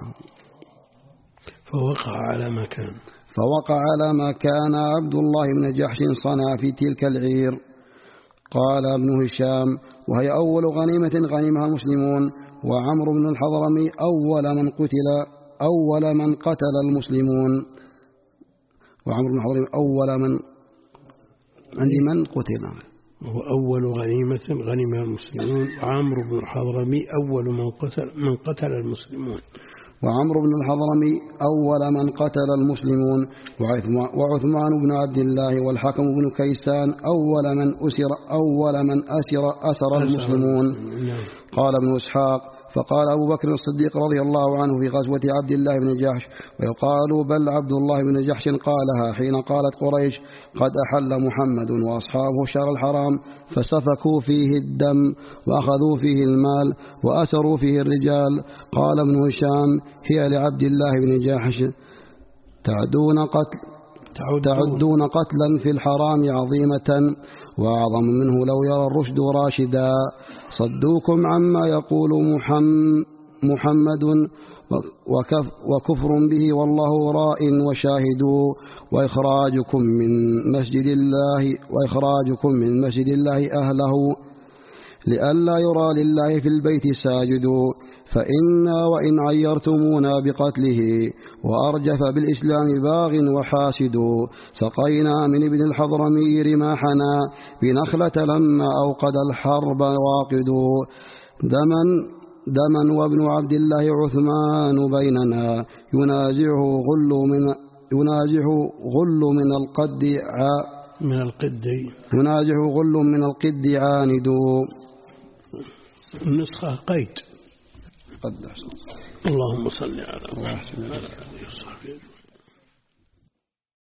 فوقع على ما كان فوقع على ما كان عبد الله بن جحش صنع في تلك العير. قال ابن هشام وهي أول غنيمة غنمها المسلمون. وعمرو بن الحضرمي أول من قتل أول من قتل المسلمون. وعمرو بن الحضرمي أول من عندي من قتل وهو أول غنيمة غنمها المسلمون. وعمرو بن الحضرمي أول من قتل من قتل المسلمون. وعمرو بن الحضرمي أول من قتل المسلمون. وعثمان بن عبد الله والحكم بن كيسان أول من أسر أول من أسر أسر المسلمون. قال ابن إسحاق فقال أبو بكر الصديق رضي الله عنه في غزوة عبد الله بن جحش ويقال بل عبد الله بن جحش قالها حين قالت قريش قد أحل محمد وأصحابه الشهر الحرام فسفكوا فيه الدم وأخذوا فيه المال وأسروا فيه الرجال. قال ابن هشام هي لعبد الله بن جحش تعدون قتل تعدون قتلا في الحرام عظيمة وأعظم منه لو يرى الرشد راشدا. صدوكم عما يقول محمد وكف وكفر به والله راء وشاهد وإخراجكم من مسجد الله وإخراجكم من مسجد الله أهله لئلا يرى لله في البيت ساجد. فإنا وإن عيرتمونا بقتله وأرجف بالإسلام باغ وحاسد سقينا من ابن الحضرمي رماحنا بنخلة لما أوقد الحرب واقد دما دما وابن عبد الله عثمان بيننا ينازعه غل من ينازعه غل من القد ع من القد ينازعه غل من القد عاند. النسخة قيد. قد اللهم صل على محمد وعلى آله وصحبه.